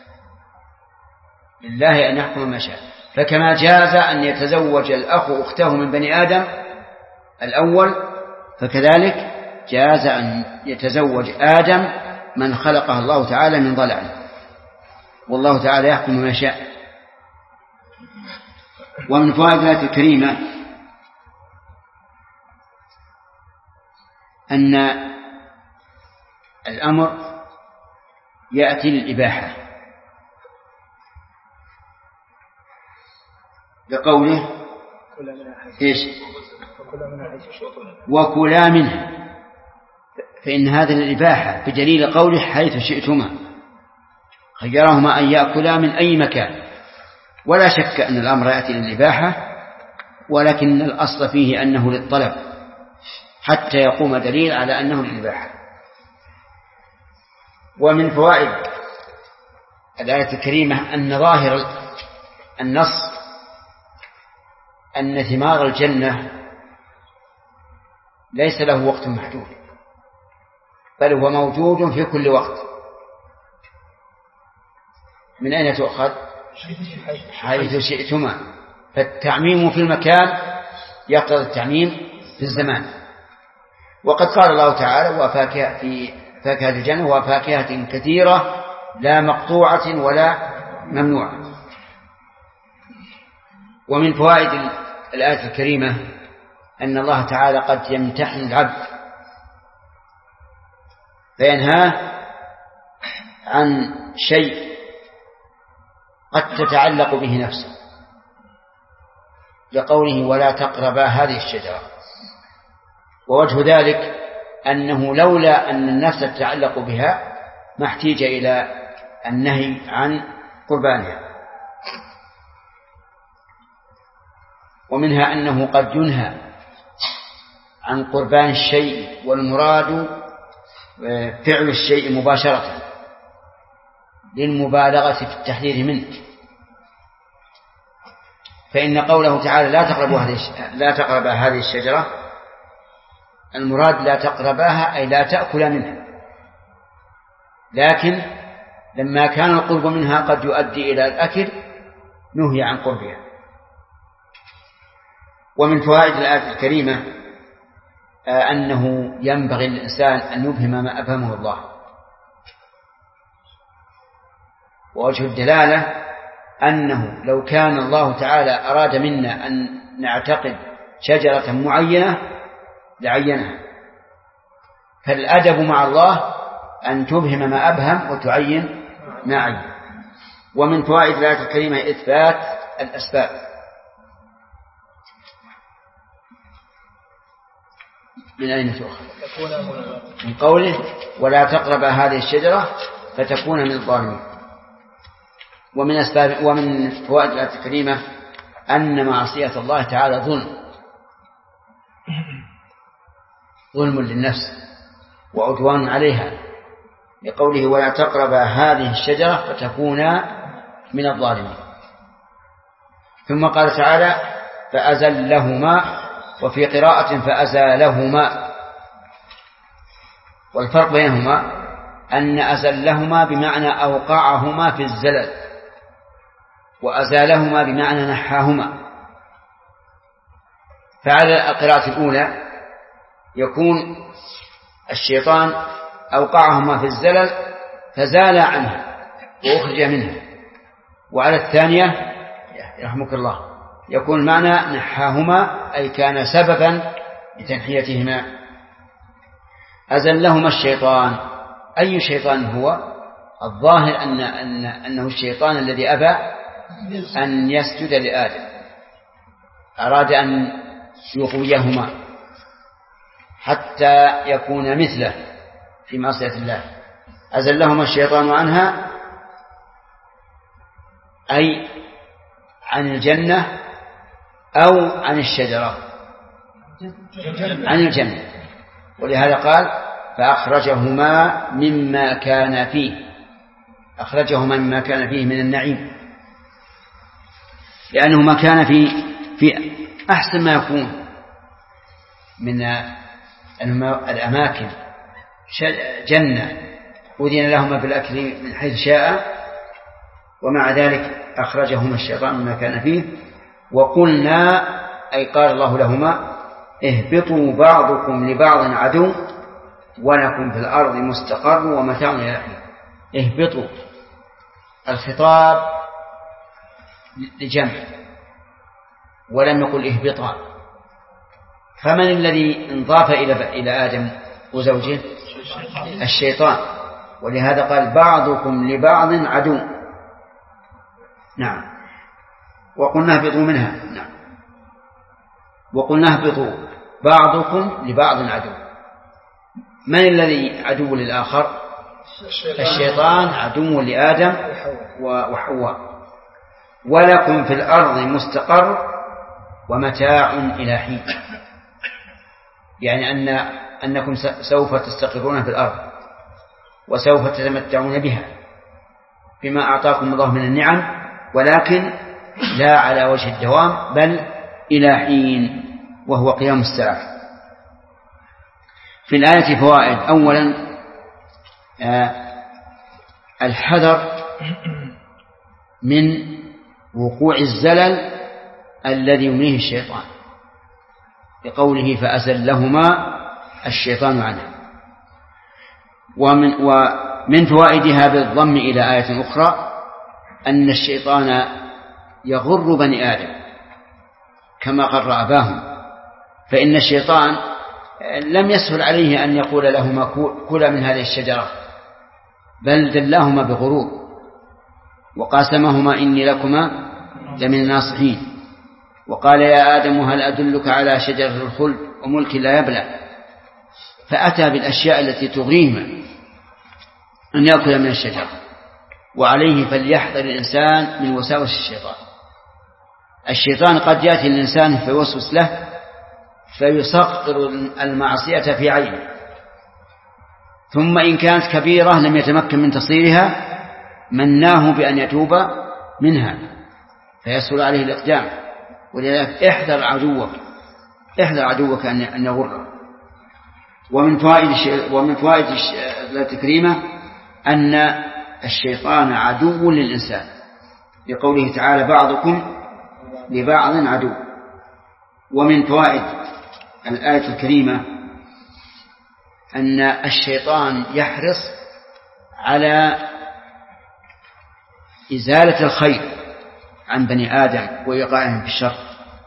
لله أن يحكم ما شاء. فكما جاز أن يتزوج الأخ أخته من بني آدم الأول، فكذلك جاز أن يتزوج آدم من خلقه الله تعالى من ضلع، والله تعالى يحكم ما شاء. ومن فوائد الآية الكريمة أن الأمر يأتي للإباحة لقوله إيش؟ وكلا منها، فإن هذا للإباحة بدليل قوله حيث شئتما، خيرهما أن يأكلا من أي مكان. ولا شك أن الأمر يأتي للإباحة، ولكن الأصل فيه أنه للطلب حتى يقوم دليل على أنه للإباحة. ومن فوائد الآية الكريمة أن ظاهر النص أن ثمار الجنة ليس له وقت محدود، بل هو موجود في كل وقت. من أين تؤخذ؟ حيث شئتما، فالتعميم في المكان يقتضي التعميم في الزمان. وقد قال الله تعالى وفاكهة في فاكهة الجنة وفاكهة كثيرة لا مقطوعة ولا ممنوعة. ومن فوائد الآية الكريمة أن الله تعالى قد يمتحن العبد فينهاه عن شيء قد تتعلق به نفسه، لقوله ولا تقربا هذه الشجرة. ووجه ذلك أنه لولا أن النفس تتعلق بها ما احتيج إلى النهي عن قربانها. ومنها أنه قد ينهى عن قربان الشيء والمراد فعل الشيء مباشرة للمبالغة في التحذير منه. فإن قوله تعالى لا تقربوا هذه لا تقربا هذه الشجرة، المراد لا تقرباها أي لا تأكل منها، لكن لما كان القرب منها قد يؤدي إلى الأكل نهي عن قربها. ومن فوائد الآية الكريمة أنه ينبغي للإنسان أن يبهم ما أبهمه الله. ووجه الدلالة أنه لو كان الله تعالى أراد منا أن نعتقد شجرة معينة لعينها، فالأدب مع الله أن تبهم ما أبهم وتعين ما عين. ومن فوائد الآية الكريمة إثبات الأسباب، من أين تؤخذ؟ من قوله ولا تقرب هذه الشجرة فتكون من الظالمين. ومن أسباب ومن فوائد الآية الكريمة أن معصية الله تعالى ظلم ظلم للنفس وعدوان عليها، لقوله ولا تقرب هذه الشجرة فتكون من الظالمين. ثم قال تعالى فأزلهما، وفي قراءة فأزالهما، والفرق بينهما أن أزلهما بمعنى أوقعهما في الزلل، وأزالهما بمعنى نحاهما. فعلى القراءة الأولى يكون الشيطان أوقعهما في الزلل فزال عنها وأخرج منها، وعلى الثانية رحمك الله يكون معنى نحاهما أي كان سببا لتنحيتهما. أزلهما الشيطان، أي شيطان هو؟ الظاهر أن أن أنه الشيطان الذي أبى أن يسجد لآدم، أراد أن يغويهما حتى يكون مثله في معصية الله. أزلهما الشيطان عنها أي عن الجنة أو عن الشجرة، عن الجنة، ولهذا قال فأخرجهما مما كان فيه، أخرجهما مما كان فيه من النعيم، لأنه ما كان في في أحسن ما يكون من الأماكن، جنة أذن لهما بالأكل من حيث شاء، ومع ذلك أخرجهما الشيطان مما كان فيه. وقلنا أي قال الله لهما اهبطوا بعضكم لبعض عدو ولكم في الأرض مستقر ومتاع إلى حين. اهبطوا، الخطاب لجمع ولم يقل اهبطا، فمن الذي انضاف إلى إلى آدم وزوجه؟ الشيطان، ولهذا قال بعضكم لبعض عدو. نعم. وقلنا اهبطوا منها. نعم. وقلنا اهبطوا بعضكم لبعض عدو. من الذي عدو للآخر؟ الشيطان عدو لآدم وحواء. ولكم في الأرض مستقر ومتاع إلى حين، يعني أن أنكم سوف تستقرون في الأرض وسوف تتمتعون بها بما أعطاكم الله من النعم، ولكن لا على وجه الدوام بل إلى حين وهو قيام الساعة. في الآية فوائد. أولا الحذر من وقوع الزلل الذي يمنيه الشيطان، بقوله فأزلهما الشيطان عنه. ومن, ومن فوائدها بالضم إلى آية أخرى أن الشيطان يغر بني آدم كما غر أباهم، فإن الشيطان لم يسهل عليه أن يقول لهما كلا من هذه الشجرة، بل دلاهما بغرور وقاسمهما إني لكما لمن الناصحين، وقال يا آدم هل أدلك على شجرة الخلد وملك لا يبلى، فأتى بالأشياء التي تغريهما أن يأكل من الشجرة. وعليه فليحذر الإنسان من وساوس الشيطان. الشيطان قد يأتي الإنسان فيوسوس له فيسقط المعصية في عينه، ثم إن كانت كبيرة لم يتمكن من تصيرها مناه بأن يتوب منها فيسهل عليه الإقدام. ولذلك احذر عدوك احذر عدوك أن يغره. ومن فوائد ومن فوائد التكريمة أن الشيطان عدو للإنسان، لقوله تعالى بعضكم لبعض عدو. ومن فوائد الآية الكريمة أن الشيطان يحرص على إزالة الخير عن بني آدم وإيقاعهم في الشر.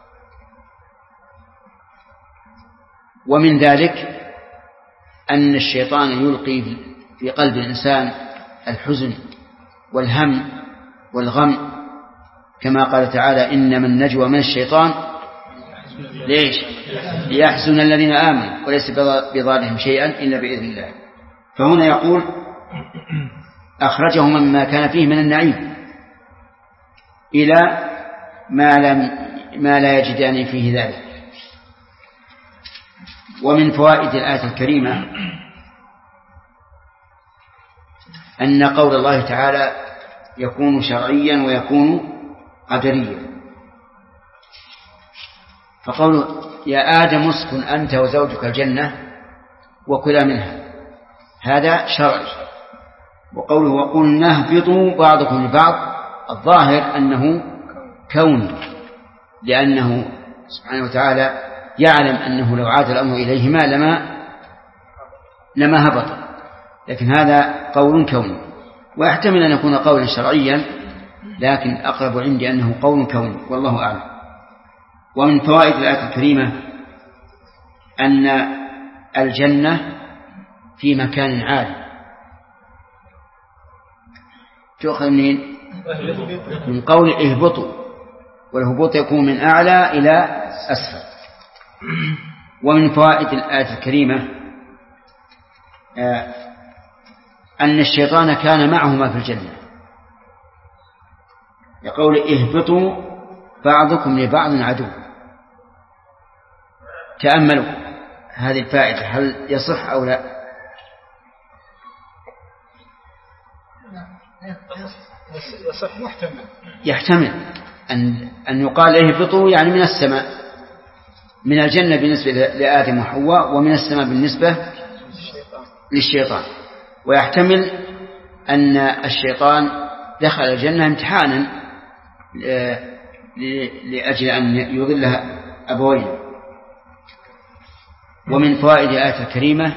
ومن ذلك أن الشيطان يلقي في قلب الإنسان الحزن والهم والغم، كما قال تعالى إنما النجوى من الشيطان ليش؟ ليحزن الذين آمنوا وليس بضارهم شيئا إلا بإذن الله. فهنا يقول أخرجهم مما كان فيه من النعيم إلى ما, لم ما لا يجدان فيه ذلك. ومن فوائد الآية الكريمة أن قول الله تعالى يكون شرعيا ويكون قدريا. فقوله يا آدم اسكن أنت وزوجك الجنة وكلا منها هذا شرعي. وقوله وقلنا اهبطوا بعضكم لبعض الظاهر أنه كوني، لأنه سبحانه وتعالى يعلم أنه لو عاد الأمر إليهما لما لما هبط، لكن هذا قول كوني. ويحتمل أن يكون قولا شرعيا، لكن أقرب عندي أنه قول كوني والله أعلم. ومن فوائد الآية الكريمة أن الجنة في مكان عالي. تؤخذ منين؟ من قول اهبطوا، والهبوط يكون من أعلى إلى أسفل. ومن فوائد الآية الكريمة أن الشيطان كان معهما في الجنة، يقول اهبطوا بعضكم لبعض عدو. تأملوا هذه الفائدة، هل يصح أو لا؟ يصح، يحتمل يحتمل أن أن يقال اهبطوا يعني من السماء، من الجنة بالنسبة لآدم وحواء، ومن السماء بالنسبة للشيطان. ويحتمل أن الشيطان دخل الجنة امتحانا لأجل أن يضلها أبويه. ومن فوائد الآية الكريمة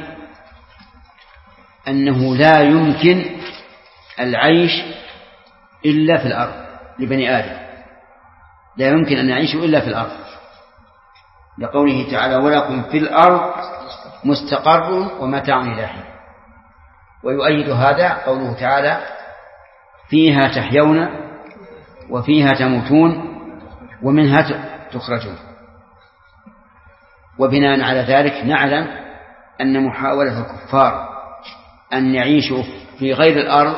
أنه لا يمكن العيش إلا في الأرض لبني آدم، لا يمكن أن يعيشوا إلا في الأرض، لقوله تعالى ولكم في الأرض مستقر ومتاع إلى حين. ويؤيد هذا قوله تعالى فيها تحيون وفيها تموتون ومنها تخرجون. وبناء على ذلك نعلم أن محاولة الكفار أن يعيشوا في غير الأرض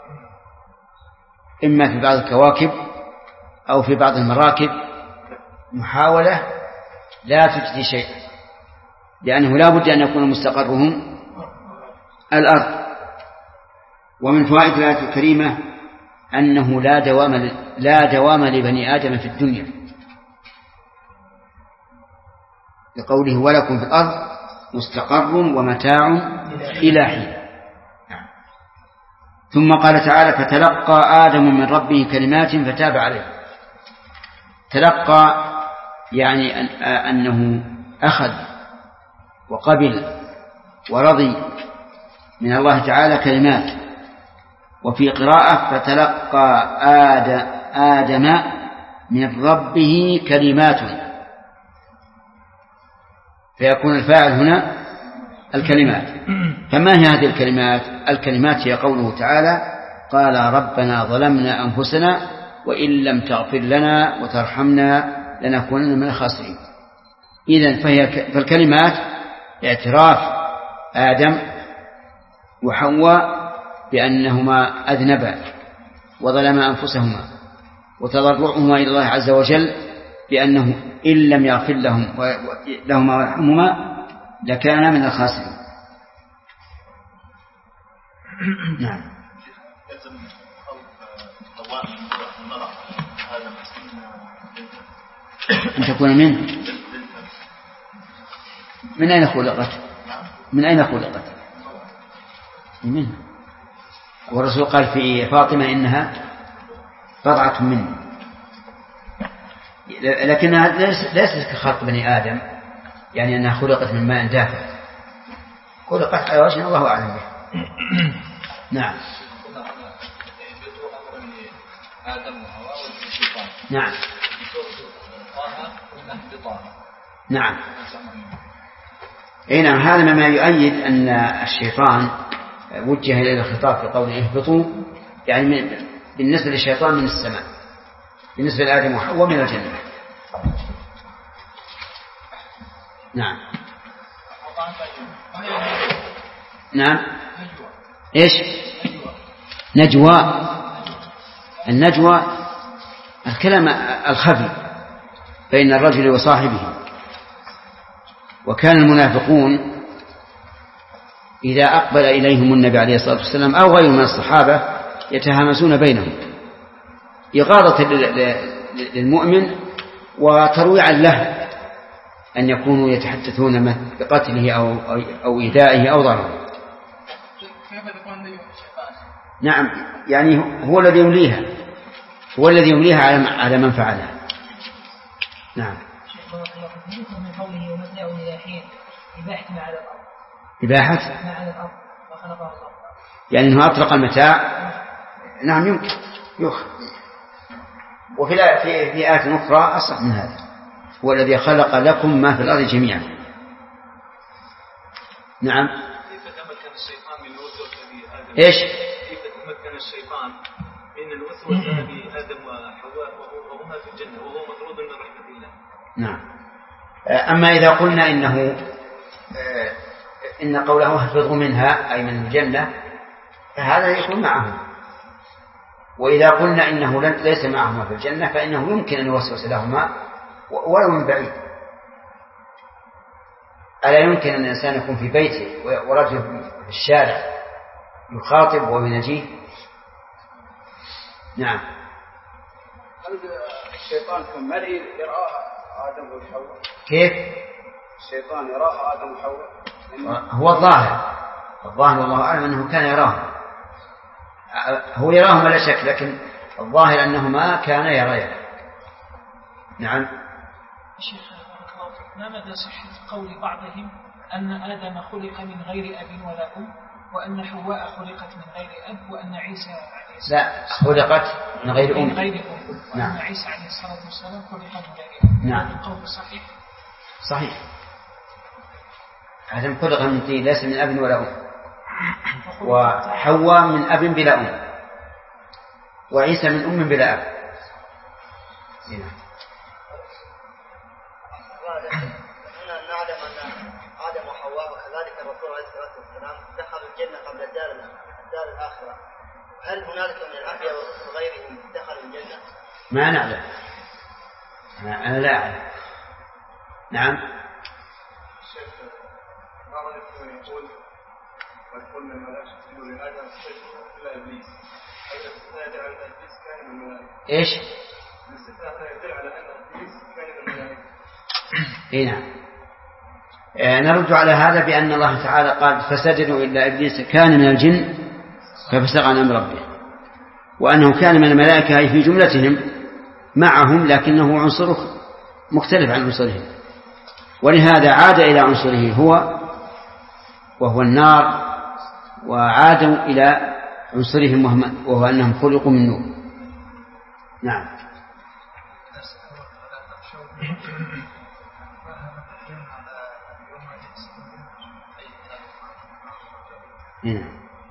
إما في بعض الكواكب أو في بعض المراكب محاولة لا تجدي شيء، لأنه لا بد أن يكون مستقرهم الأرض. ومن فوائد الآية الكريمة أنه لا دوام لا دوام لبني آدم في الدنيا، لقوله ولكم في الأرض مستقر ومتاع إلى حين. ثم قال تعالى فتلقى آدم من ربه كلمات فتاب عليه. تلقى يعني أنه أخذ وقبل ورضي من الله تعالى كلمات. وفي قراءة فتلقى آدم من ربه كلمات، فيكون الفاعل هنا الكلمات. فما هي هذه الكلمات؟ الكلمات هي قوله تعالى قال ربنا ظلمنا أنفسنا وإن لم تغفر لنا وترحمنا لنكونن من الخاسرين. إذن فهي فالكلمات اعتراف آدم وحواء بأنهما أذنبا وظلما أنفسهما، وتضرعهما إلى الله عز وجل بأنه إن لم يغفر لهم لهما ويرحمهما لكان من الخاسرين. نعم. أن تكون من من أين خلقت؟ من أين خلقت؟ منه. والرسول قال في فاطمة إنها بضعة منه، لكنها ليست كخلق بني آدم، يعني أنها خلقت من ماء دافئ، خلقت على وجه الله أعلم به. نعم. نعم. نعم. أي نعم. هذا ما يؤيد أن الشيطان وجه إلى الخطاب في قوله اهبطوا، يعني بالنسبة للشيطان من السماء، بالنسبة لآدم وحواء من الجنة. نعم نعم إيش نجوى النجوى الكلام الخفي بين الرجل وصاحبه. وكان المنافقون إذا أقبل إليهم النبي عليه الصلاة والسلام أو غيره من الصحابة يتهامسون بينهم إغاظة للمؤمن وترويعا له أن يكونوا يتحدثون بقتله أو أو إيذائه أو ضرره. نعم يعني هو الذي يمليها هو الذي يمليها على من فعلها. نعم من قوله ومتاع إلى حين إباحة ما على الأرض إباحة ما على الأرض وخلقها الله يعني أنه أطلق المتاع. نعم يمكن يخ وفي في في آية أخرى أصح من هذا هو الذي خلق لكم ما في الأرض جميعا. نعم كيف تمكن الشيطان من الوسوسة بآدم إيش كيف تمكن الشيطان من الوسوسة بآدم وحواء وهما في الجنة وهو مطرود من رحمة الله. نعم. أما إذا قلنا إنه إن قوله اهبطوا منها أي من الجنة فهذا يكون معهم. وإذا قلنا إنه ليس معهما في الجنة فإنه يمكن أن يوسوس لهما ولو من بعيد. ألا يمكن أن الإنسان يكون في بيته ورجل في الشارع يخاطب ويناجيه؟ نعم. هل الشيطان كان مرئي يراها آدم وحواء؟ كيف؟ الشيطان يراها آدم وحواء؟ هو الظاهر الظاهر والله أعلم أنه كان يراهم. هو يراهم ولا شك لكن الظاهر أنهما كان يريان. نعم. شيخ ما مدى صحة قول بعضهم أن آدم خلق من غير أب ولا أم وأن حواء خلقت من غير أب وأن عيسى عليه الصلاة لا خلقت من غير أم من غير أم وأن نعم. عيسى عليه الصلاة والسلام خلق من غير أب. نعم. هذا القول صحيح؟ صحيح. آدم خلق من طين ليس من أب ولا أم وحواء من أب بلا أم وعيسى من أم بلا أب. نعم. هنا نعلم أن آدم وحواء وكذلك الرسول عليه الصلاة والسلام دخلوا الجنة قبل الدار الدار الآخرة. هل هنالك من الأنبياء وغيرهم دخلوا الجنة؟ ما نعلم. أنا لا أعلم. نعم. الشيخ بعض المسلمين يقول وقلنا ما لا تسجدوا لآدم إلا إبليس. هذا يدل على أن إبليس كان من الملائكة. إيش؟ الاستثناء يدل على أن إبليس كان من الملائكة. إيه نعم. آه نرد على هذا بأن الله تعالى قال فسجدوا إلا إبليس كان من الجن ففسق عن أمر ربه وأنه كان من الملائكة أي في جملتهم معهم لكنه عنصره مختلف عن عنصرهم ولهذا عاد إلى عنصره هو وهو النار وعادوا إلى عنصرهم وهو أنهم خلقوا من نور. نعم. هنا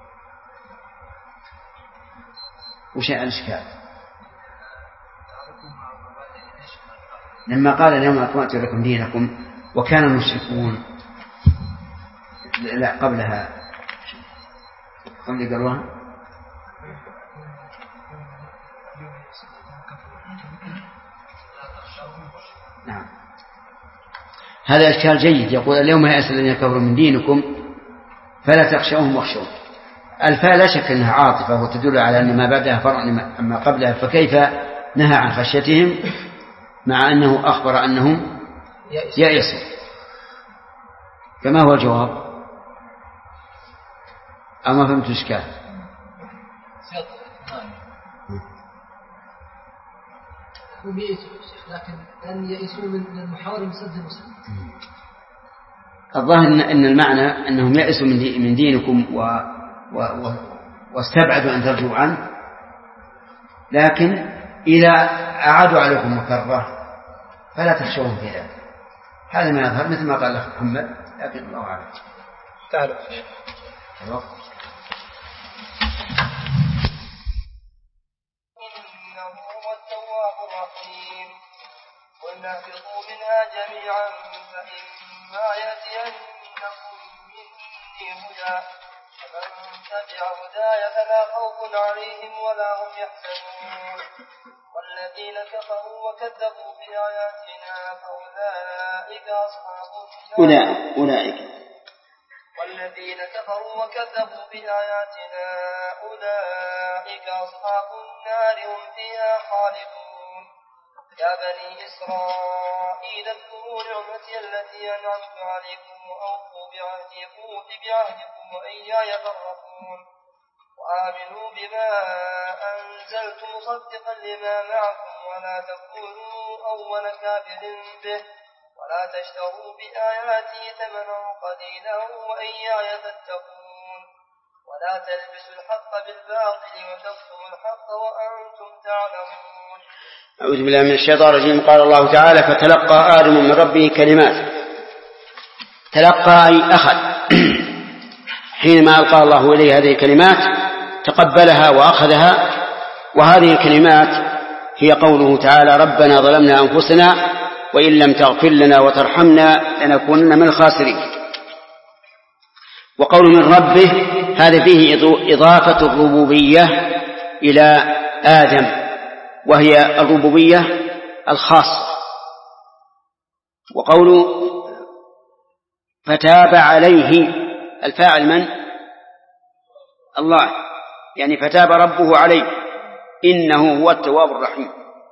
وش الإشكال؟ لما قال اليوم أكملت لكم دينكم وكان المشركون لا قبلها قبل قالوها نعم. هذا إشكال جيد. يقول اليوم يأس الذين كفروا من دينكم فلا تخشوهم واخشون. الفاء لا شك أنها عاطفة وتدل على أن ما بعدها فرع أما قبلها فكيف نهى عن خشيتهم مع أنه أخبر أنهم يأسوا. فما هو الجواب؟ أما فهمت الإشكال؟ هم يئسوا لكن لم يئسوا من المحاولة مسد المسلم. الظاهر أن المعنى أنهم يأسوا من دينكم و... و... و... واستبعدوا أن ترجعوا عنه لكن إذا أعادوا عليكم مكرة فلا تخشوهم في ذلك. هذا ما يظهر مثل ما قال الأخ محمد لكن الله أعلم. تعالوا قلنا اهبطوا منها جميعا فإما يأتينكم مني هدى فمن تبع هداي فلا خوف عليهم ولا هم يحزنون والذين كفروا وكذبوا بآياتنا فأولئك أصحاب النار أولئك والذين كفروا وكذبوا بآياتنا أولئك أصحاب النار هم فيها خالدون يا بني إسرائيل اذكروا نعمتي التي أنعمت عليكم وأوفوا بعهدي أوف بعهدكم وإياي فارهبون وآمنوا بما أنزلت مصدقا لما معكم ولا تكونوا أول كافر به ولا تشتروا بآياتي ثمنا قليلا وإياي فاتقون ولا تلبسوا الحق بالباطل وتكتموا الحق وأنتم تعلمون. أعوذ بالله من الشيطان الرجيم. قال الله تعالى فتلقى آدم من ربه كلمات. تلقى أي أخذ حينما ألقى الله إليه هذه الكلمات تقبلها وأخذها. وهذه الكلمات هي قوله تعالى ربنا ظلمنا أنفسنا وإن لم تغفر لنا وترحمنا لنكونن من الخاسرين. وقول من ربه هذا فيه إضافة الربوبية إلى آدم وهي الربوبية الخاصة. وقول فتاب عليه الفاعل من؟ الله، يعني فتاب ربه عليه إنه هو التواب الرحيم.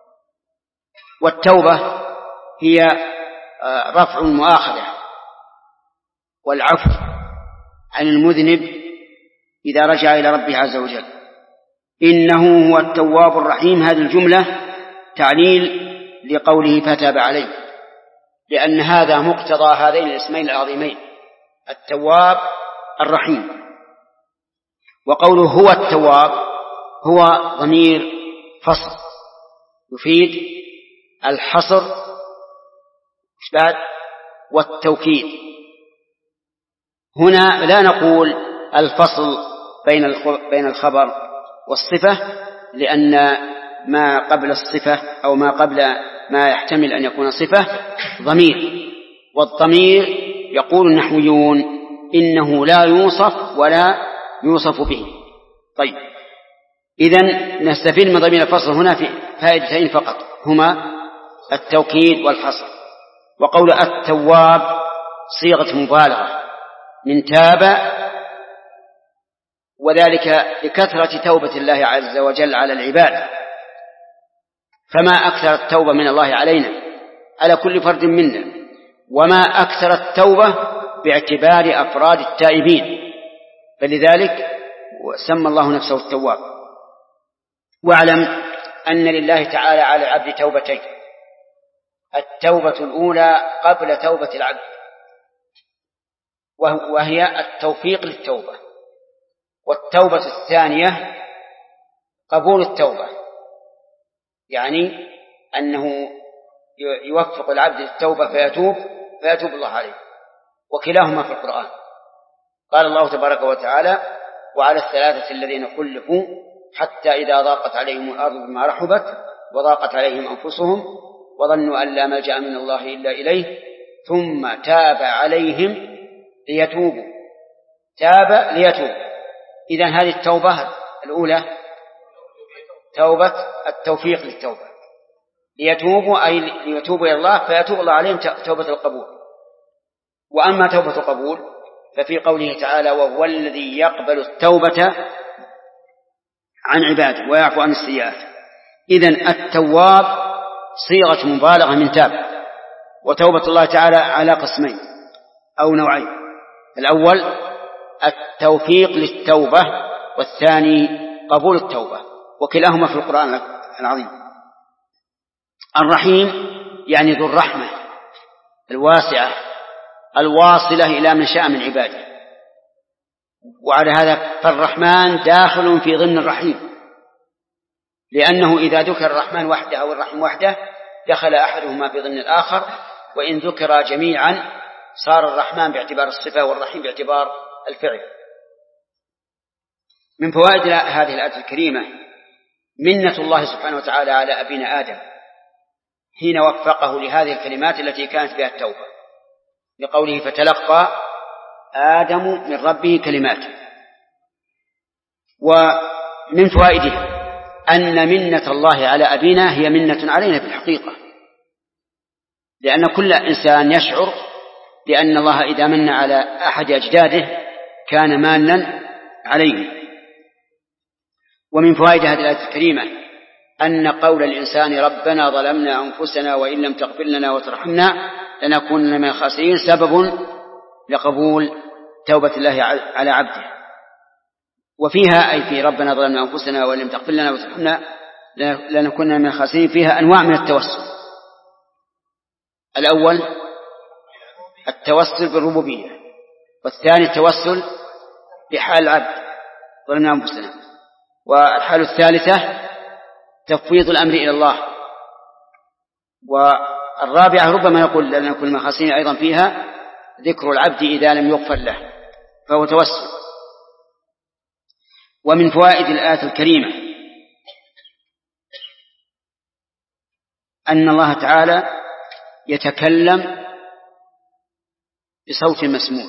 والتوبة هي رفع المؤاخذة والعفو عن المذنب إذا رجع إلى ربه عز وجل. إنه هو التواب الرحيم، هذه الجملة تعليل لقوله فتاب عليه، لأن هذا مقتضى هذين الاسمين العظيمين التواب الرحيم. وقوله هو التواب هو ضمير فصل يفيد الحصر بعد والتوكيد. هنا لا نقول الفصل بين الخبر والصفة، لأن ما قبل الصفة أو ما قبل ما يحتمل أن يكون صفة ضمير، والضمير يقول النحويون إنه لا يوصف ولا يوصف به. طيب، إذن نستفيد من ضمير الفصل هنا في فائدتين فقط، هما التوكيد والحصر. وقول التواب صيغة مبالغة من تاب، وذلك لكثرة توبة الله عز وجل على العباد. فما أكثر التوبة من الله علينا على كل فرد منا، وما أكثر التوبة باعتبار أفراد التائبين، فلذلك سمى الله نفسه التواب. واعلم أن لله تعالى على العبد توبتين: التوبة الأولى قبل توبة العبد، وهي التوفيق للتوبة، والتوبة الثانية قبول التوبة، يعني أنه يوفق العبد للتوبة فيتوب فيتوب الله عليه، وكلاهما في القرآن. قال الله تبارك وتعالى: وعلى الثلاثة الذين خلفوا حتى إذا ضاقت عليهم الأرض بما رحبت وضاقت عليهم أنفسهم وظنوا أن لا ملجأ من الله إلا إليه ثم تاب عليهم ليتوبوا. تاب ليتوب. إذن هذه التوبة الأولى توبة التوفيق للتوبة، ليتوبوا أي ليتوبوا إلى الله فيتوب الله عليهم توبة القبول. وأما توبة القبول ففي قوله تعالى: وهو الذي يقبل التوبة عن عباده ويعفو عن السيئات. إذن التواب صيغة مبالغة من تاب. وتوبة الله تعالى على قسمين أو نوعين: الأول التوفيق للتوبة، والثاني قبول التوبة، وكلاهما في القرآن العظيم. الرحيم يعني ذو الرحمة الواسعة الواصلة إلى من شاء من عباده. وعلى هذا فالرحمن داخل في ضمن الرحيم، لأنه إذا ذكر الرحمن وحده أو الرحيم وحده دخل أحدهما في ضمن الآخر، وإن ذكر جميعا صار الرحمن باعتبار الصفة والرحيم باعتبار الفعل. من فوائد هذه الآية الكريمة منة الله سبحانه وتعالى على أبينا آدم، حين وفقه لهذه الكلمات التي كانت بها التوبة، لقوله فتلقى آدم من ربه كلمات. ومن فوائده أن منة الله على أبينا هي منة علينا في الحقيقة، لأن كل إنسان يشعر بأن الله إذا من على أحد أجداده كان مانا عليه. ومن فوائد هذه الآية الكريمة أن قول الإنسان ربنا ظلمنا أنفسنا وإن لم تغفر لنا وترحمنا لنكونن من الخاسرين سبب لقبول توبة الله على عبده. وفيها أي في ربنا ظلمنا أنفسنا وإن لم تغفر لنا وترحمنا لنكونن من الخاسرين فيها أنواع من التوسل. الأول التوسل بالربوبية، والثاني التوسل بحال العبد ظلمنا أنفسنا، والحالة الثالثة تفويض الأمر إلى الله، والرابعة ربما نقول لأن كل ما خاصين أيضا فيها ذكر العبد إذا لم يغفر له فهو توسل. ومن فوائد الآية الكريمة أن الله تعالى يتكلم بصوت مسموع.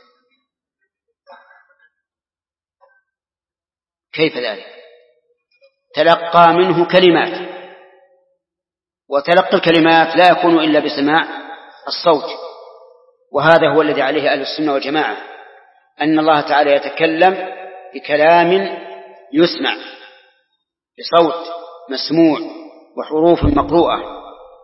كيف ذلك؟ تلقى منه كلمات، وتلقى الكلمات لا يكون إلا بسماع الصوت، وهذا هو الذي عليه أهل السنة والجماعة، أن الله تعالى يتكلم بكلام يسمع بصوت مسموع وحروف مقروءة.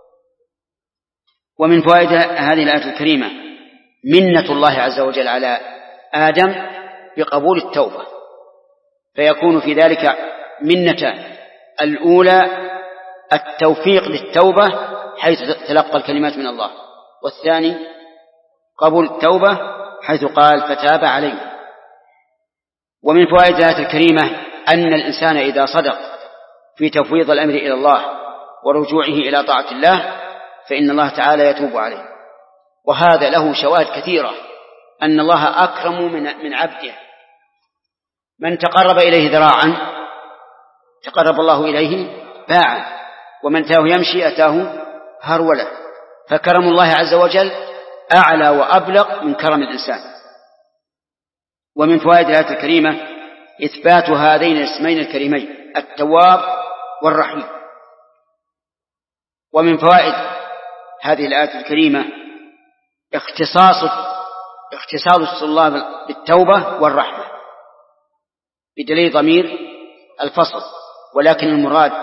ومن فوائد هذه الآية الكريمة منة الله عز وجل على آدم بقبول التوبة، فيكون في ذلك منة الأولى التوفيق للتوبة حيث تلقى الكلمات من الله، والثاني قبول التوبة حيث قال فتاب عليه. ومن فوائد الآية الكريمة أن الإنسان إذا صدق في تفويض الأمر إلى الله ورجوعه إلى طاعة الله فإن الله تعالى يتوب عليه، وهذا له شواهد كثيرة أن الله أكرم من من عبده. من تقرب إليه ذراعا تقرب الله إليه باعا، ومن تاه يمشي أتاه هرولا، فكرم الله عز وجل أعلى وأبلغ من كرم الإنسان. ومن فوائد الآية الكريمة إثبات هذين الاسمين الكريمين التواب والرحيم. ومن فوائد هذه الآية الكريمة اختصاص اختصاص الله بالتوبة والرحمة بدليل ضمير الفصل، ولكن المراد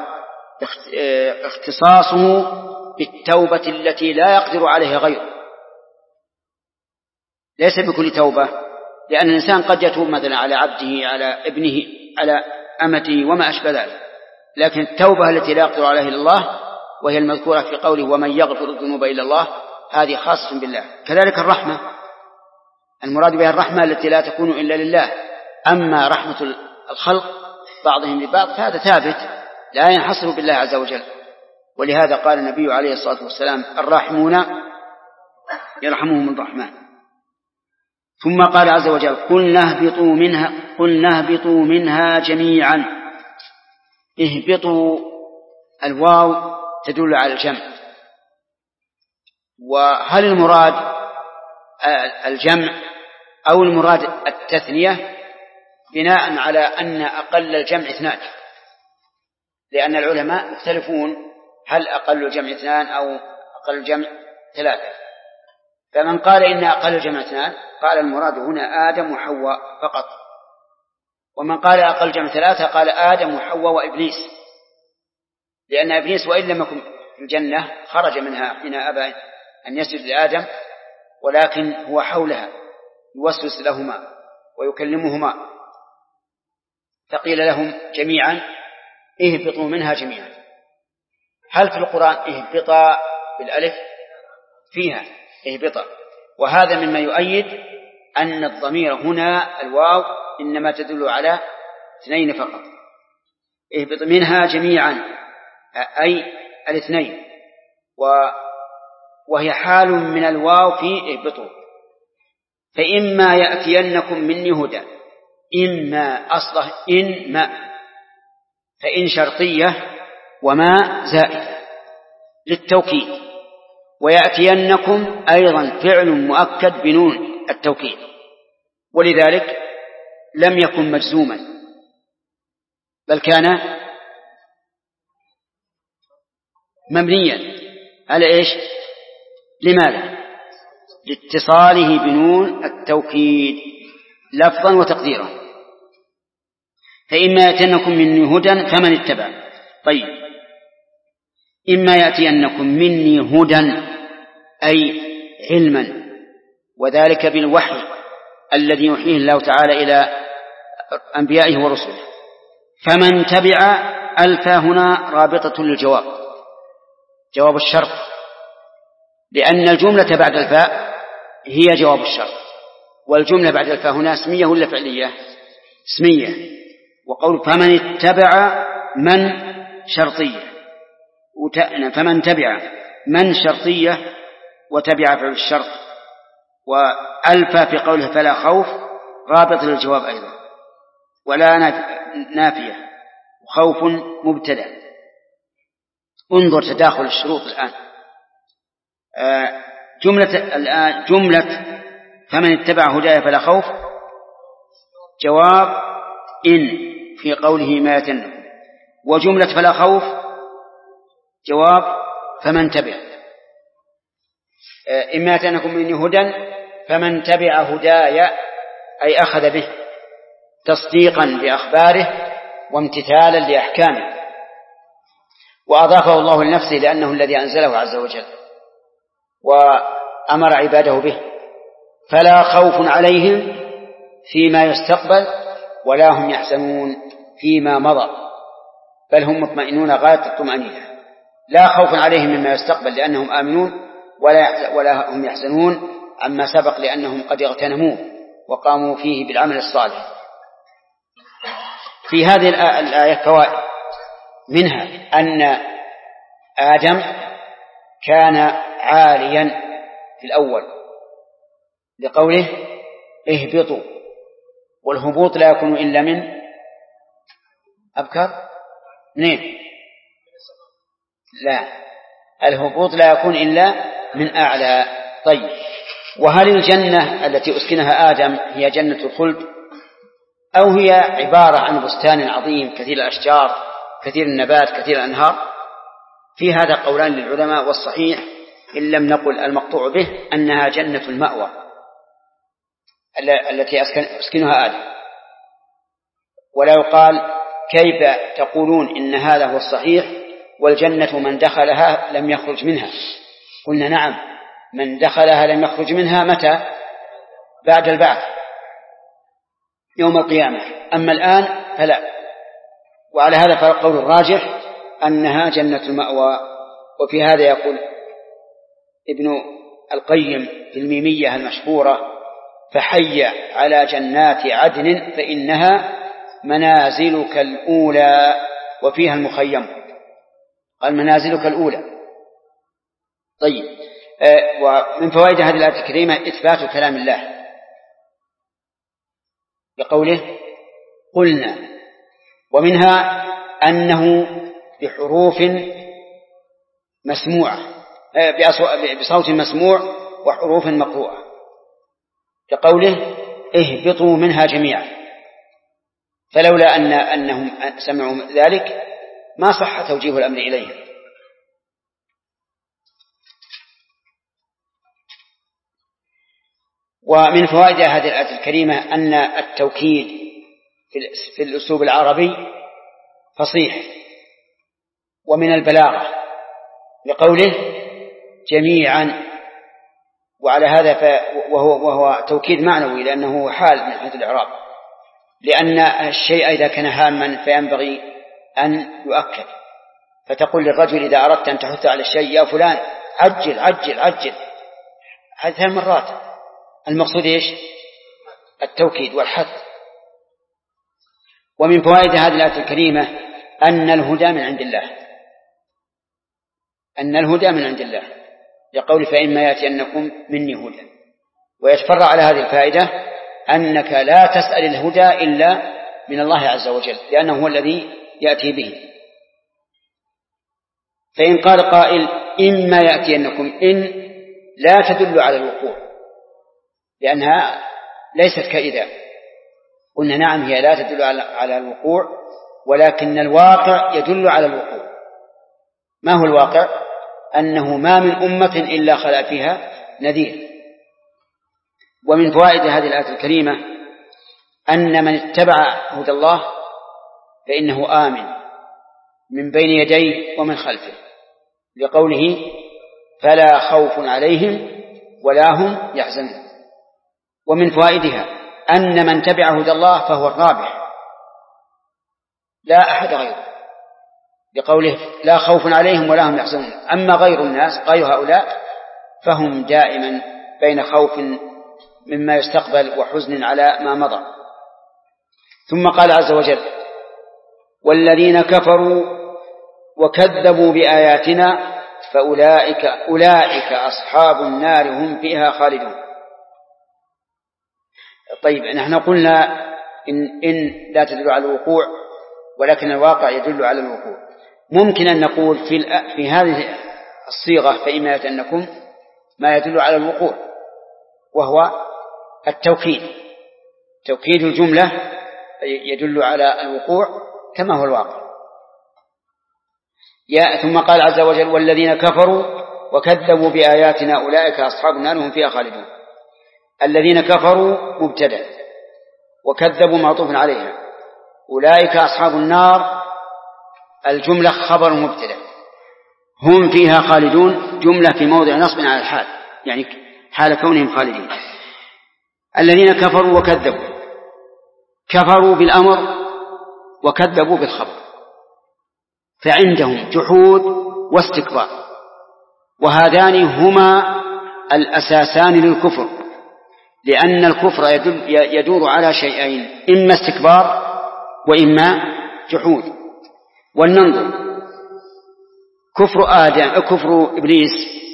اختصاصه بالتوبة التي لا يقدر عليها غيره، ليس بكل توبة، لأن الإنسان قد يتوب مثلا على عبده على ابنه على أمته وما أشبه ذلك، لكن التوبة التي لا يقدر عليها إلا الله وهي المذكورة في قوله ومن يغفر الذنوب إلا الله هذه خاصة بالله. كذلك الرحمة المراد بها الرحمة التي لا تكون إلا لله، أما رحمة الخلق بعضهم ببعض فهذا ثابت لا ينحصر بالله عز وجل. ولهذا قال النبي عليه الصلاة والسلام الراحمون يرحمهم الرحمن. ثم قال عز وجل قلنا اهبطوا منها قلنا اهبطوا منها جميعا. اهبطوا الواو تدل على الجمع، وهل المراد الجمع أو المراد التثنية بناء على أن أقل الجمع اثنان، لأن العلماء يختلفون هل أقل الجمع اثنان أو أقل الجمع ثلاثة. فمن قال إن أقل الجمع اثنان قال المراد هنا آدم وحواء فقط، ومن قال أقل الجمع ثلاثة قال آدم وحواء وإبليس، لأن إبليس وإن لم يكن في الجنة خرج منها حين أبى أن يسجد لآدم، ولكن هو حولها يوسوس لهما ويكلمهما، فقيل لهم جميعا اهبطوا منها جميعا. هل في القرآن اهبطا بالألف؟ فيها اهبطا، وهذا مما يؤيد أن الضمير هنا الواو إنما تدل على اثنين فقط. اهبط منها جميعا أي الاثنين، وهي حال من الواو في اهبطوا. فإما يأتينكم مني هدى، إما أصله إن ما، فإن شرطية وما زائدة للتوكيد، ويأتينكم أيضا فعل مؤكد بنون التوكيد، ولذلك لم يكن مجزوما بل كان مبنيا على إيش؟ لماذا؟ لاتصاله بنون التوكيد لفظا وتقديرا. فإما يأتينكم مني هدى فمن اتبع. طيب، إما يأتينكم مني هدى أي علما، وذلك بالوحي الذي يوحيه الله تعالى إلى أنبيائه ورسله. فمن تبع ألف هنا رابطة للجواب، جواب الشرط، لأن الجملة بعد الفاء هي جواب الشرط، والجملة بعد الفاء هنا اسمية ولا فعلية؟ اسمية. وقول فمن اتبع من شرطية، فمن تبع من شرطية وتبع فعل الشرط، وألف في قوله فلا خوف رابط للجواب أيضا، ولا نافية، وخوف مبتدأ. انظر تداخل الشروط الآن. جملة الآن جملة فمن اتبع هدايا فلا خوف جواب إن في قوله ما يتنكم، وجملة فلا خوف جواب فمن تبع. إما يتنكم مني هدى فمن تبع هدايا أي أخذ به تصديقا بأخباره وامتثالا لأحكامه، وأضافه الله لنفسه لأنه الذي أنزله عز وجل وأمر عباده به. فلا خوف عليهم فيما يستقبل ولا هم يحزنون فيما مضى، بل هم مطمئنون غاية الطمأنينة. لا خوف عليهم مما يستقبل لأنهم آمنون، ولا ولا هم يحزنون عما سبق لأنهم قد اغتنموه وقاموا فيه بالعمل الصالح. في هذه الآية فوائد، منها أن آدم كان عاليا في الأول لقوله اهبطوا، والهبوط لا يكون إلا من أبكر منين؟ لا، الهبوط لا يكون إلا من أعلى. طيب، وهل الجنة التي أسكنها آدم هي جنة الخلد، أو هي عبارة عن بستان عظيم كثير الأشجار كثير النبات كثير الأنهار؟ في هذا قولان للعلماء، والصحيح إن لم نقل المقطوع به أنها جنة المأوى التي أسكنها آدم. ولا يقال كيف تقولون إن هذا هو الصحيح والجنة من دخلها لم يخرج منها؟ قلنا نعم، من دخلها لم يخرج منها متى؟ بعد البعث يوم القيامة، أما الآن فلا. وعلى هذا فالقول الراجح أنها جنة المأوى. وفي هذا يقول ابن القيم في الميمية المشهورة: فحي على جنات عدن فإنها منازلك الأولى وفيها المخيم. قال منازلك الأولى. طيب، آه ومن فوائد هذه الآية الكريمة إثبات كلام الله بقوله قلنا، ومنها أنه بحروف مسموعة بصوت مسموع وحروف مقروءة، كقوله اهبطوا منها جميعا، فلولا أن أنهم سمعوا ذلك ما صح توجيه الأمر إليهم. ومن فوائد هذه الآية الكريمة أن التوكيد في الأسلوب العربي فصيح ومن البلاغة لقوله جميعا، وعلى هذا وهو, وهو توكيد معنوي لأنه حال من حيث الإعراب، لأن الشيء إذا كان هاما فينبغي أن يؤكد، فتقول للرجل إذا أردت أن تحث على الشيء يا فلان عجل عجل عجل ثلاث مرات. المقصود إيش؟ التوكيد والحث. ومن فوائد هذه الآية الكريمة أن الهدى من عند الله، أن الهدى من عند الله يقول فإما يأتينكم مني هدى. ويتفرع على هذه الفائدة أنك لا تسأل الهدى إلا من الله عز وجل، لأنه هو الذي يأتي به. فإن قال قائل إما يأتينكم إن لا تدل على الوقوع لأنها ليست كإذا. قلنا نعم هي لا تدل على الوقوع ولكن الواقع يدل على الوقوع. ما هو الواقع؟ أنه ما من أمة إلا خلا فيها نذير. ومن فوائد هذه الآية الكريمة أن من اتبع هدى الله فإنه آمن من بين يديه ومن خلفه لقوله فلا خوف عليهم ولا هم يحزنون. ومن فوائدها أن من تبع هدى الله فهو الرابح لا أحد غيره لقوله لا خوف عليهم ولا هم يحزنون. أما غير الناس غير هؤلاء فهم دائما بين خوف مما يستقبل وحزن على ما مضى. ثم قال عز وجل والذين كفروا وكذبوا بآياتنا فأولئك أولئك أصحاب النار هم فيها خالدون. طيب نحن قلنا إن, إن لا تدل على الوقوع ولكن الواقع يدل على الوقوع. ممكن أن نقول في, في هذه الصيغة فإما يأتينكم ما يدل على الوقوع وهو التوكيد. توكيد الجملة يدل على الوقوع كما هو الواقع. يا ثم قال عز وجل والذين كفروا وكذبوا بآياتنا أولئك أصحاب النار هم فيها خالدون. الذين كفروا مبتدأ وكذبوا معطوف عليها أولئك أصحاب النار الجملة خبر مبتدأ هم فيها خالدون جملة في موضع نصب على الحال يعني حال كونهم خالدين. الذين كفروا وكذبوا كفروا بالأمر وكذبوا بالخبر فعندهم جحود واستكبار وهذان هما الأساسان للكفر لأن الكفر يدور على شيئين إما استكبار وإما جحود. ولننظر كفر آدم كفر إبليس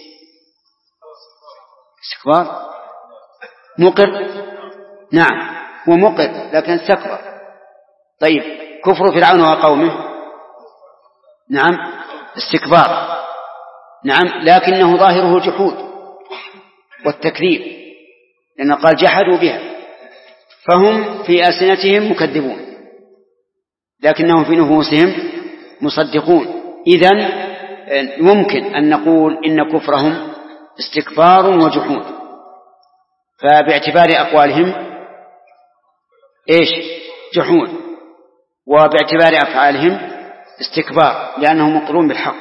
استكبار مقر نعم ومقر لكن استكبر. طيب كفر فرعون وقومه نعم استكبار نعم لكنه ظاهره الجحود والتكذيب لأنه قال جحدوا بها فهم في ألسنتهم مكذبون لكنهم في نفوسهم مصدقون. إذن يمكن أن نقول إن كفرهم استكبار وجحود فباعتبار أقوالهم إيش جحود وباعتبار أفعالهم استكبار لأنهم مقرون بالحق.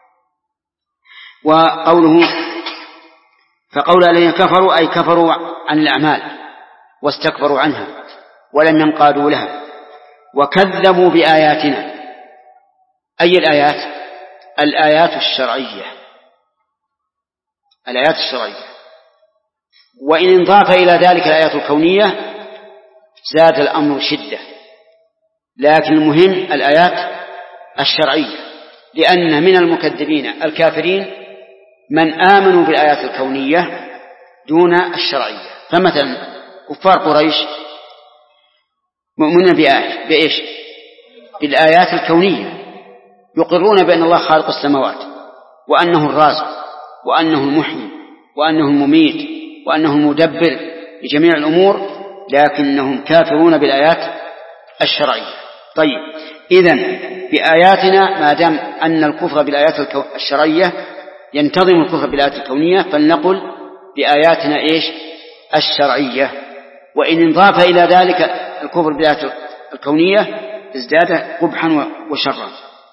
وقوله فقول الذين كفروا أي كفروا عن الأعمال واستكبروا عنها ولم ينقادوا لها وكذبوا بآياتنا. أي الآيات؟ الآيات الشرعية الآيات الشرعية. وإن انضاف إلى ذلك الآيات الكونية زاد الأمر شدة لكن المهم الآيات الشرعية لأن من المكذبين الكافرين من آمنوا بالآيات الكونية دون الشرعية. فمثلا كفار قريش مؤمنون بإيش؟ بالآيات الكونية يقرون بأن الله خالق السماوات وأنه الرازق وأنه المحيي وأنه المميت وأنه المدبر لجميع الأمور لكنهم كافرون بالآيات الشرعية. طيب إذن بآياتنا ما دام أن الكفر بالآيات الشرعية ينتظم الكفر بالآيات الكونية فلنقل بآياتنا إيش الشرعية. وإن انضاف إلى ذلك الكفر بالآيات الكونية ازداد قبحا وشرا.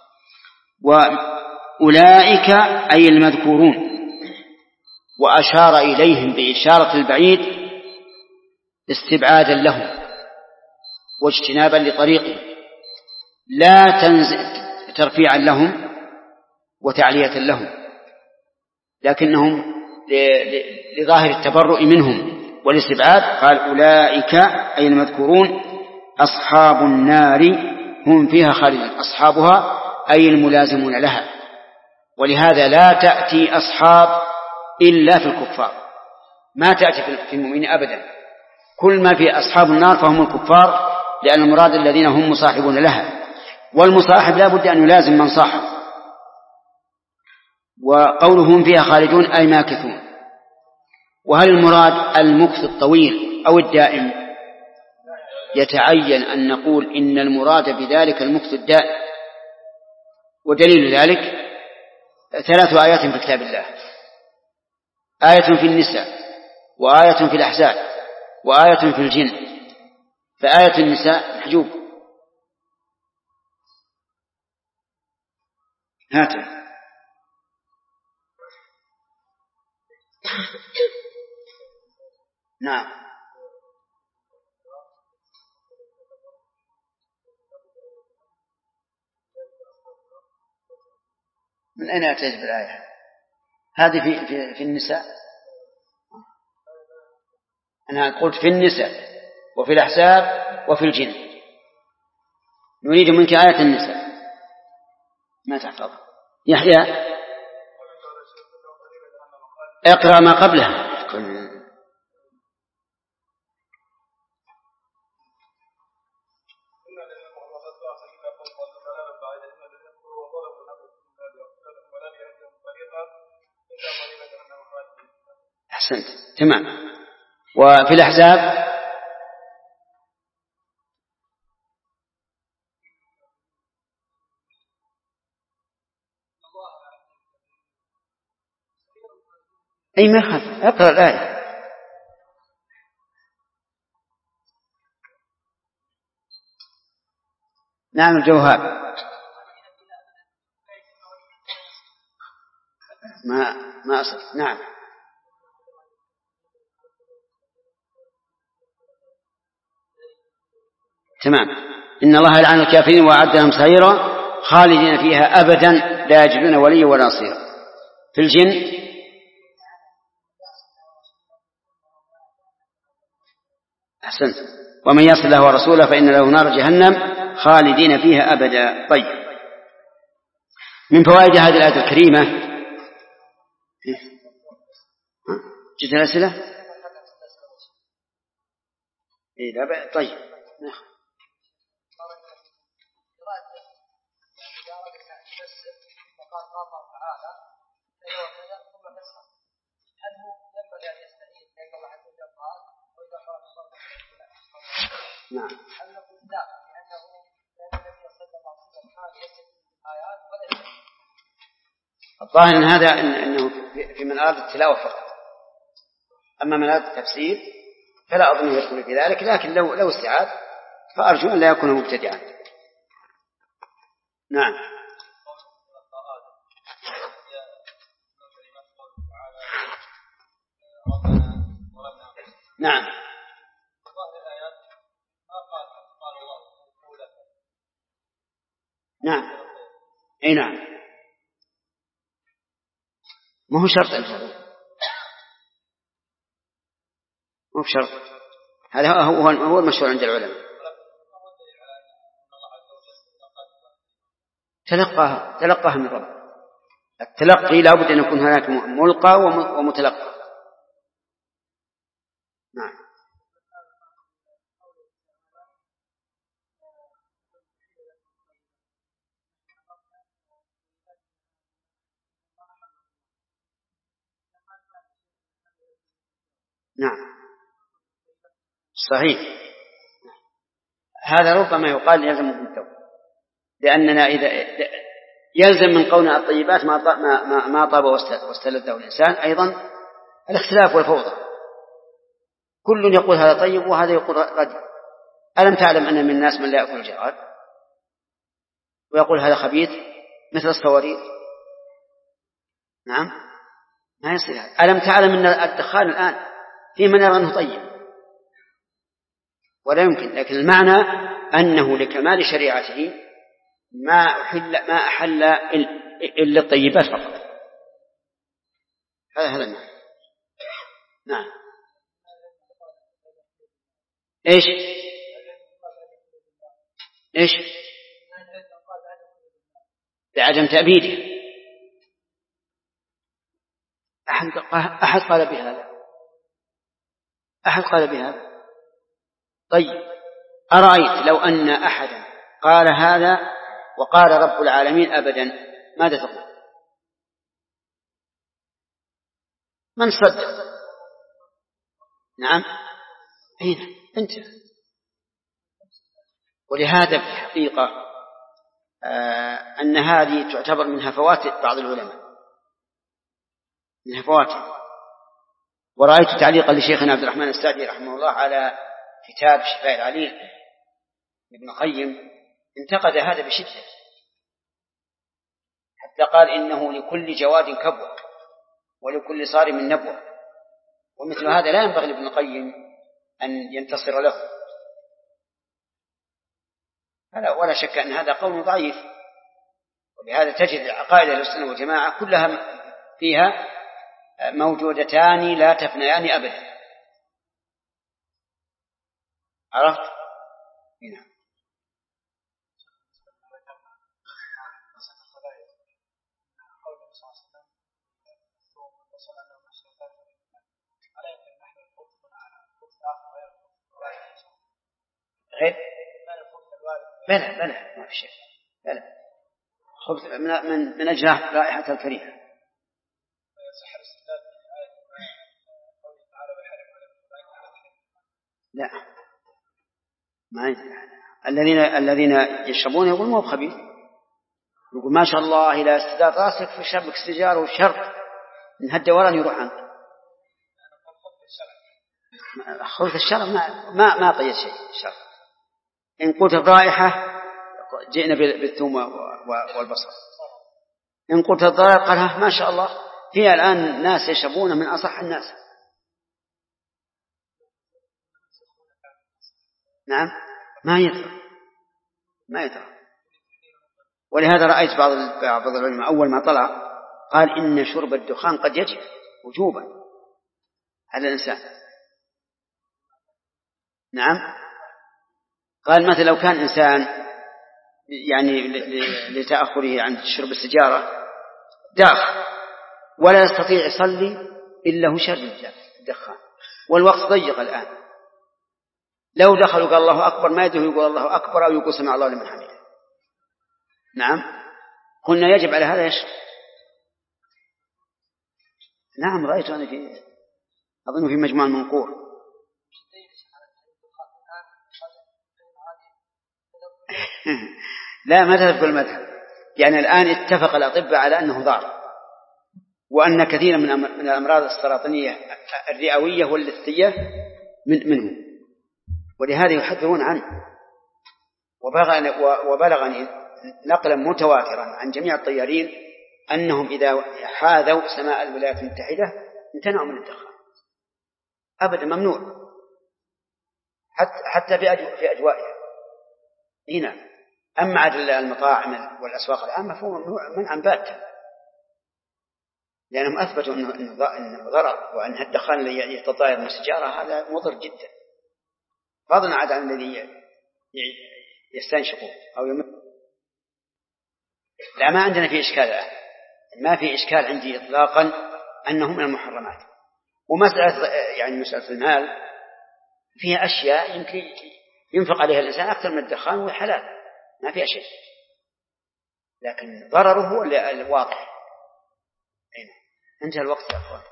وأولئك أي المذكورون وأشار إليهم بإشارة البعيد استبعادا لهم واجتنابا لطريقهم لا تنزل ترفيعا لهم وتعلية لهم لكنهم لظاهر التبرؤ منهم والاستبعاد قال أولئك أي المذكورون أصحاب النار هم فيها خالدون. أصحابها أي الملازمون لها. ولهذا لا تأتي أصحاب إلا في الكفار ما تأتي في المؤمنين أبدا. كل ما في أصحاب النار فهم الكفار لأن المراد الذين هم مصاحبون لها والمصاحب لا بد أن يلازم من صاحب. وقولهم فيها خالدون أي ماكثون. وهل المراد المكث الطويل أو الدائم؟ يتعين أن نقول إن المراد بذلك المكث الدائم، ودليل ذلك ثلاث آيات في كتاب الله: آية في النساء، وآية في الأحزاب، وآية في الجن. فآية النساء محجوب. هاته نعم. من أين أتيت بالآية هذه؟ في, في, في النساء. أنا قلت في النساء وفي الأحزاب وفي الجن. نريد منك آية النساء، ما تحفظ. يحيى اقرأ ما قبلها. أحسنت، تمام. وفي الأحزاب أي ما خف. اقرأ الآية. نعم الجوهاب. ما ما أصل. نعم تمام. إن الله يلعن الكافرين وأعد لهم سعيرا خالدين فيها أبدا لا يجدون وليا ولا نصيرا. في الجن أحسنت. ومن يعص الله ورسوله فإن له نار جهنم خالدين فيها أبدا. طيب، من فوائد هذه الآية الكريمة جت الأسئلة. إيه لا بأس. طيب نعم. الظاهر أن هذا أنه في من أراد التلاوة فقط، أما من أراد التفسير فلا أظن يدخل في ذلك، لكن لو لو استعاد فأرجو أن لا يكون مبتدعا. نعم. نعم نعم أي نعم. ما هو شرط الفضل، مو بشرط. هذا هو هو المشهور عند العلماء. تلقاها تلقاها من رب. التلقي لا بد أن يكون هناك ملقى ومتلقى. نعم. نعم صحيح. هذا ربما يقال يلزم بالتوبة، لأننا إذا يلزم من قولنا الطيبات ما ما ما طاب واستلذه الإنسان أيضا الاختلاف والفوضى. كل يقول هذا طيب وهذا يقول ردي. ألم تعلم أن من الناس من لا يأكل الجراد ويقول هذا خبيث مثل الصواريخ؟ نعم ما يصير. ألم تعلم أن الدخان الآن في من يرى أنه طيب ولا يمكن، لكن المعنى أنه لكمال شريعته ما أحل ما أحل إلا الطيبات فقط. هذا هذا المعنى. نعم. إيش إيش بعدم تأبيده. أحد أحد قال بهذا أحد قال بهذا. طيب أرأيت لو أن أحدا قال هذا وقال رب العالمين أبدا ماذا تقول؟ من صدق. نعم هنا أنت. ولهذا في الحقيقة آه أن هذه تعتبر من هفوات بعض العلماء، من هفواته. ورأيت تعليقا لشيخنا عبد الرحمن السعدي رحمه الله على كتاب شفاء العليل ابن القيم، انتقد هذا بشدة، حتى قال إنه لكل جواد كبوة ولكل صارم نبوة، ومثل هذا لا ينبغي لابن القيم أن ينتصر له. ولا شك أن هذا قول ضعيف، ولهذا تجد عقائد أهل السنة والجماعة كلها فيها موجودتان لا تفنيان أبدا. عرفت؟ هنا. غير بلى بلى ما في شيء بلى خبز من من من أجل رائحة الكريهة. لا ما الذين الذين يشربون يقول مو بخبيث، يقول ما شاء الله إلى استدار راسك في شربك السجار والشرب من هالدوران يروح عنك. خبز الشرب ما ما ما قيد شيء الشرب. إن قلت الرائحة جئنا بالثوم والبصل، إن قلت الضرر قال ما شاء الله هي الآن ناس يشربون من أصح الناس. نعم ما يدرى ما يدرى. ولهذا رأيت بعض بعض العلماء أول ما طلع قال إن شرب الدخان قد يجب وجوبا على الإنسان. نعم قال مثلا لو كان إنسان يعني لتأخره عن شرب السجارة داخ ولا يستطيع يصلي إلا هو شرب الدخان والوقت ضيق الآن، لو دخلوا قال الله أكبر ما يدري يقول الله أكبر أو يقول سمع الله لمن حمده. نعم قلنا يجب على هذا يشرب. نعم رأيت أنا في أظن في مجموع المنقور. لا ما تذكر المذهب، يعني الآن اتفق الأطباء على أنه ضار، وأن كثيرا من الأمراض السرطانية الرئوية واللثية من منه، ولهذا يحذرون عنه. وبلغني نقلا متواترا عن جميع الطيارين أنهم إذا حاذوا سماء الولايات المتحدة امتنعوا من الدخان أبدا، ممنوع حتى في أجوائها هنا. أما عدل المطاعم والأسواق العامة فهو ممنوع منعا باتا، لأنهم أثبتوا أنه ضرر، وأن الدخان الذي يتطاير من السجارة هذا مضر جدا، فضلا عن الذي يستنشقه أو يمر. لا ما عندنا في إشكال الآن، ما في إشكال عندي إطلاقا أنه من المحرمات. ومسألة يعني مسألة المال فيها أشياء يمكن ينفق عليها الإنسان أكثر من الدخان والحلال ما فيها شيء، لكن ضرره هو الواضح. انتهى الوقت يا أخوان.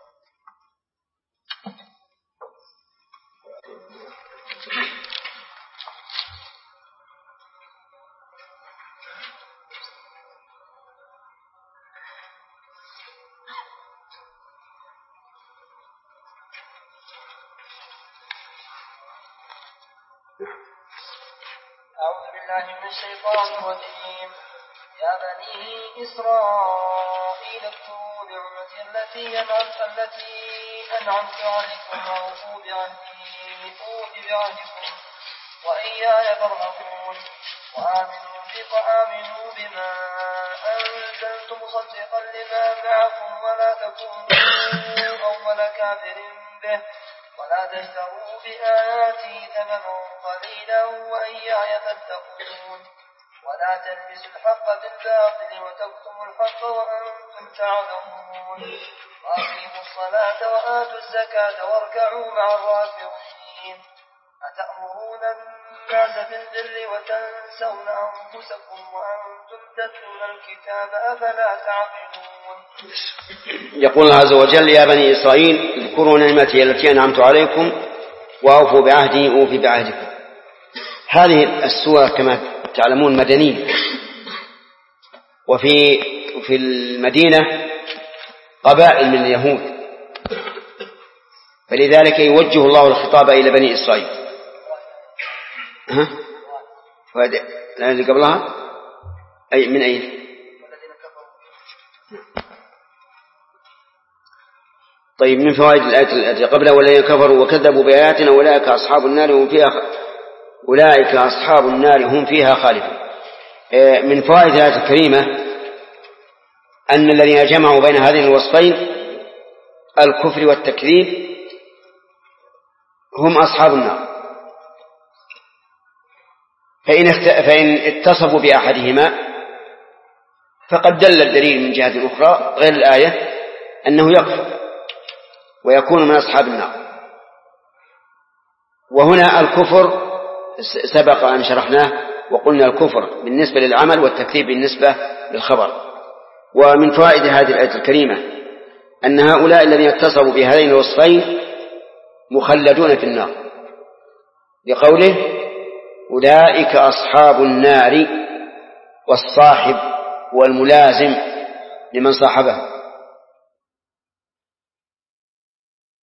أعوذ بالله من الشيطان الرجيم. يا بني إسرائيل اذكروا نعمتي التي أنعمت التي أنعمت عليكم وأوفوا بعهدي أوف بعهدكم وإياي فارهبون. وآمنوا وآمنوا بما أنزلت مصدقا لما معكم ولا تكونوا أول كافر به ولا تشتروا بآياتي ثمنا قليلا وإياي فاتقون. ولا تلبسوا الحق بالباطل وتكتموا الحق وأنتم تعلمون. وأقيموا الصلاة وآتوا الزكاة واركعوا مع الراكعين. أتأمرون الناس بالبر وتنسون أنفسكم وأنتم تتلون الكتاب أفلا تعقلون. يقول الله عز وجل: يا بني إسرائيل اذكروا نعمتي التي أنعمت عليكم وأوفوا بعهدي أوفي بعهدكم. هذه السورة كما تعلمون مدنية، وفي في المدينة قبائل من اليهود، فلذلك يوجه الله الخطاب إلى بني إسرائيل. ها؟ الذي قبلها أي من أين؟ طيب، من فوائد الآية التي قبلها: والذين كفروا وكذبوا بآياتنا أولئك أصحاب النار هم فيها أولئك أصحاب النار هم فيها خالدون. من فوائد الآية الكريمة أن الذين جمعوا بين هذين الوصفين الكفر والتكذيب هم أصحاب النار، فإن, فإن اتصفوا بأحدهما فقد دل الدليل من جهة أخرى غير الآية أنه يكفر ويكون من أصحاب النار. وهنا الكفر سبق أن شرحناه وقلنا الكفر بالنسبة للعمل والتكذيب بالنسبة للخبر. ومن فوائد هذه الآية الكريمة أن هؤلاء الذين اتصفوا بهذين الوصفين مخلدون في النار، لقوله: أولئك أصحاب النار، والصاحب والملازم لمن صاحبه.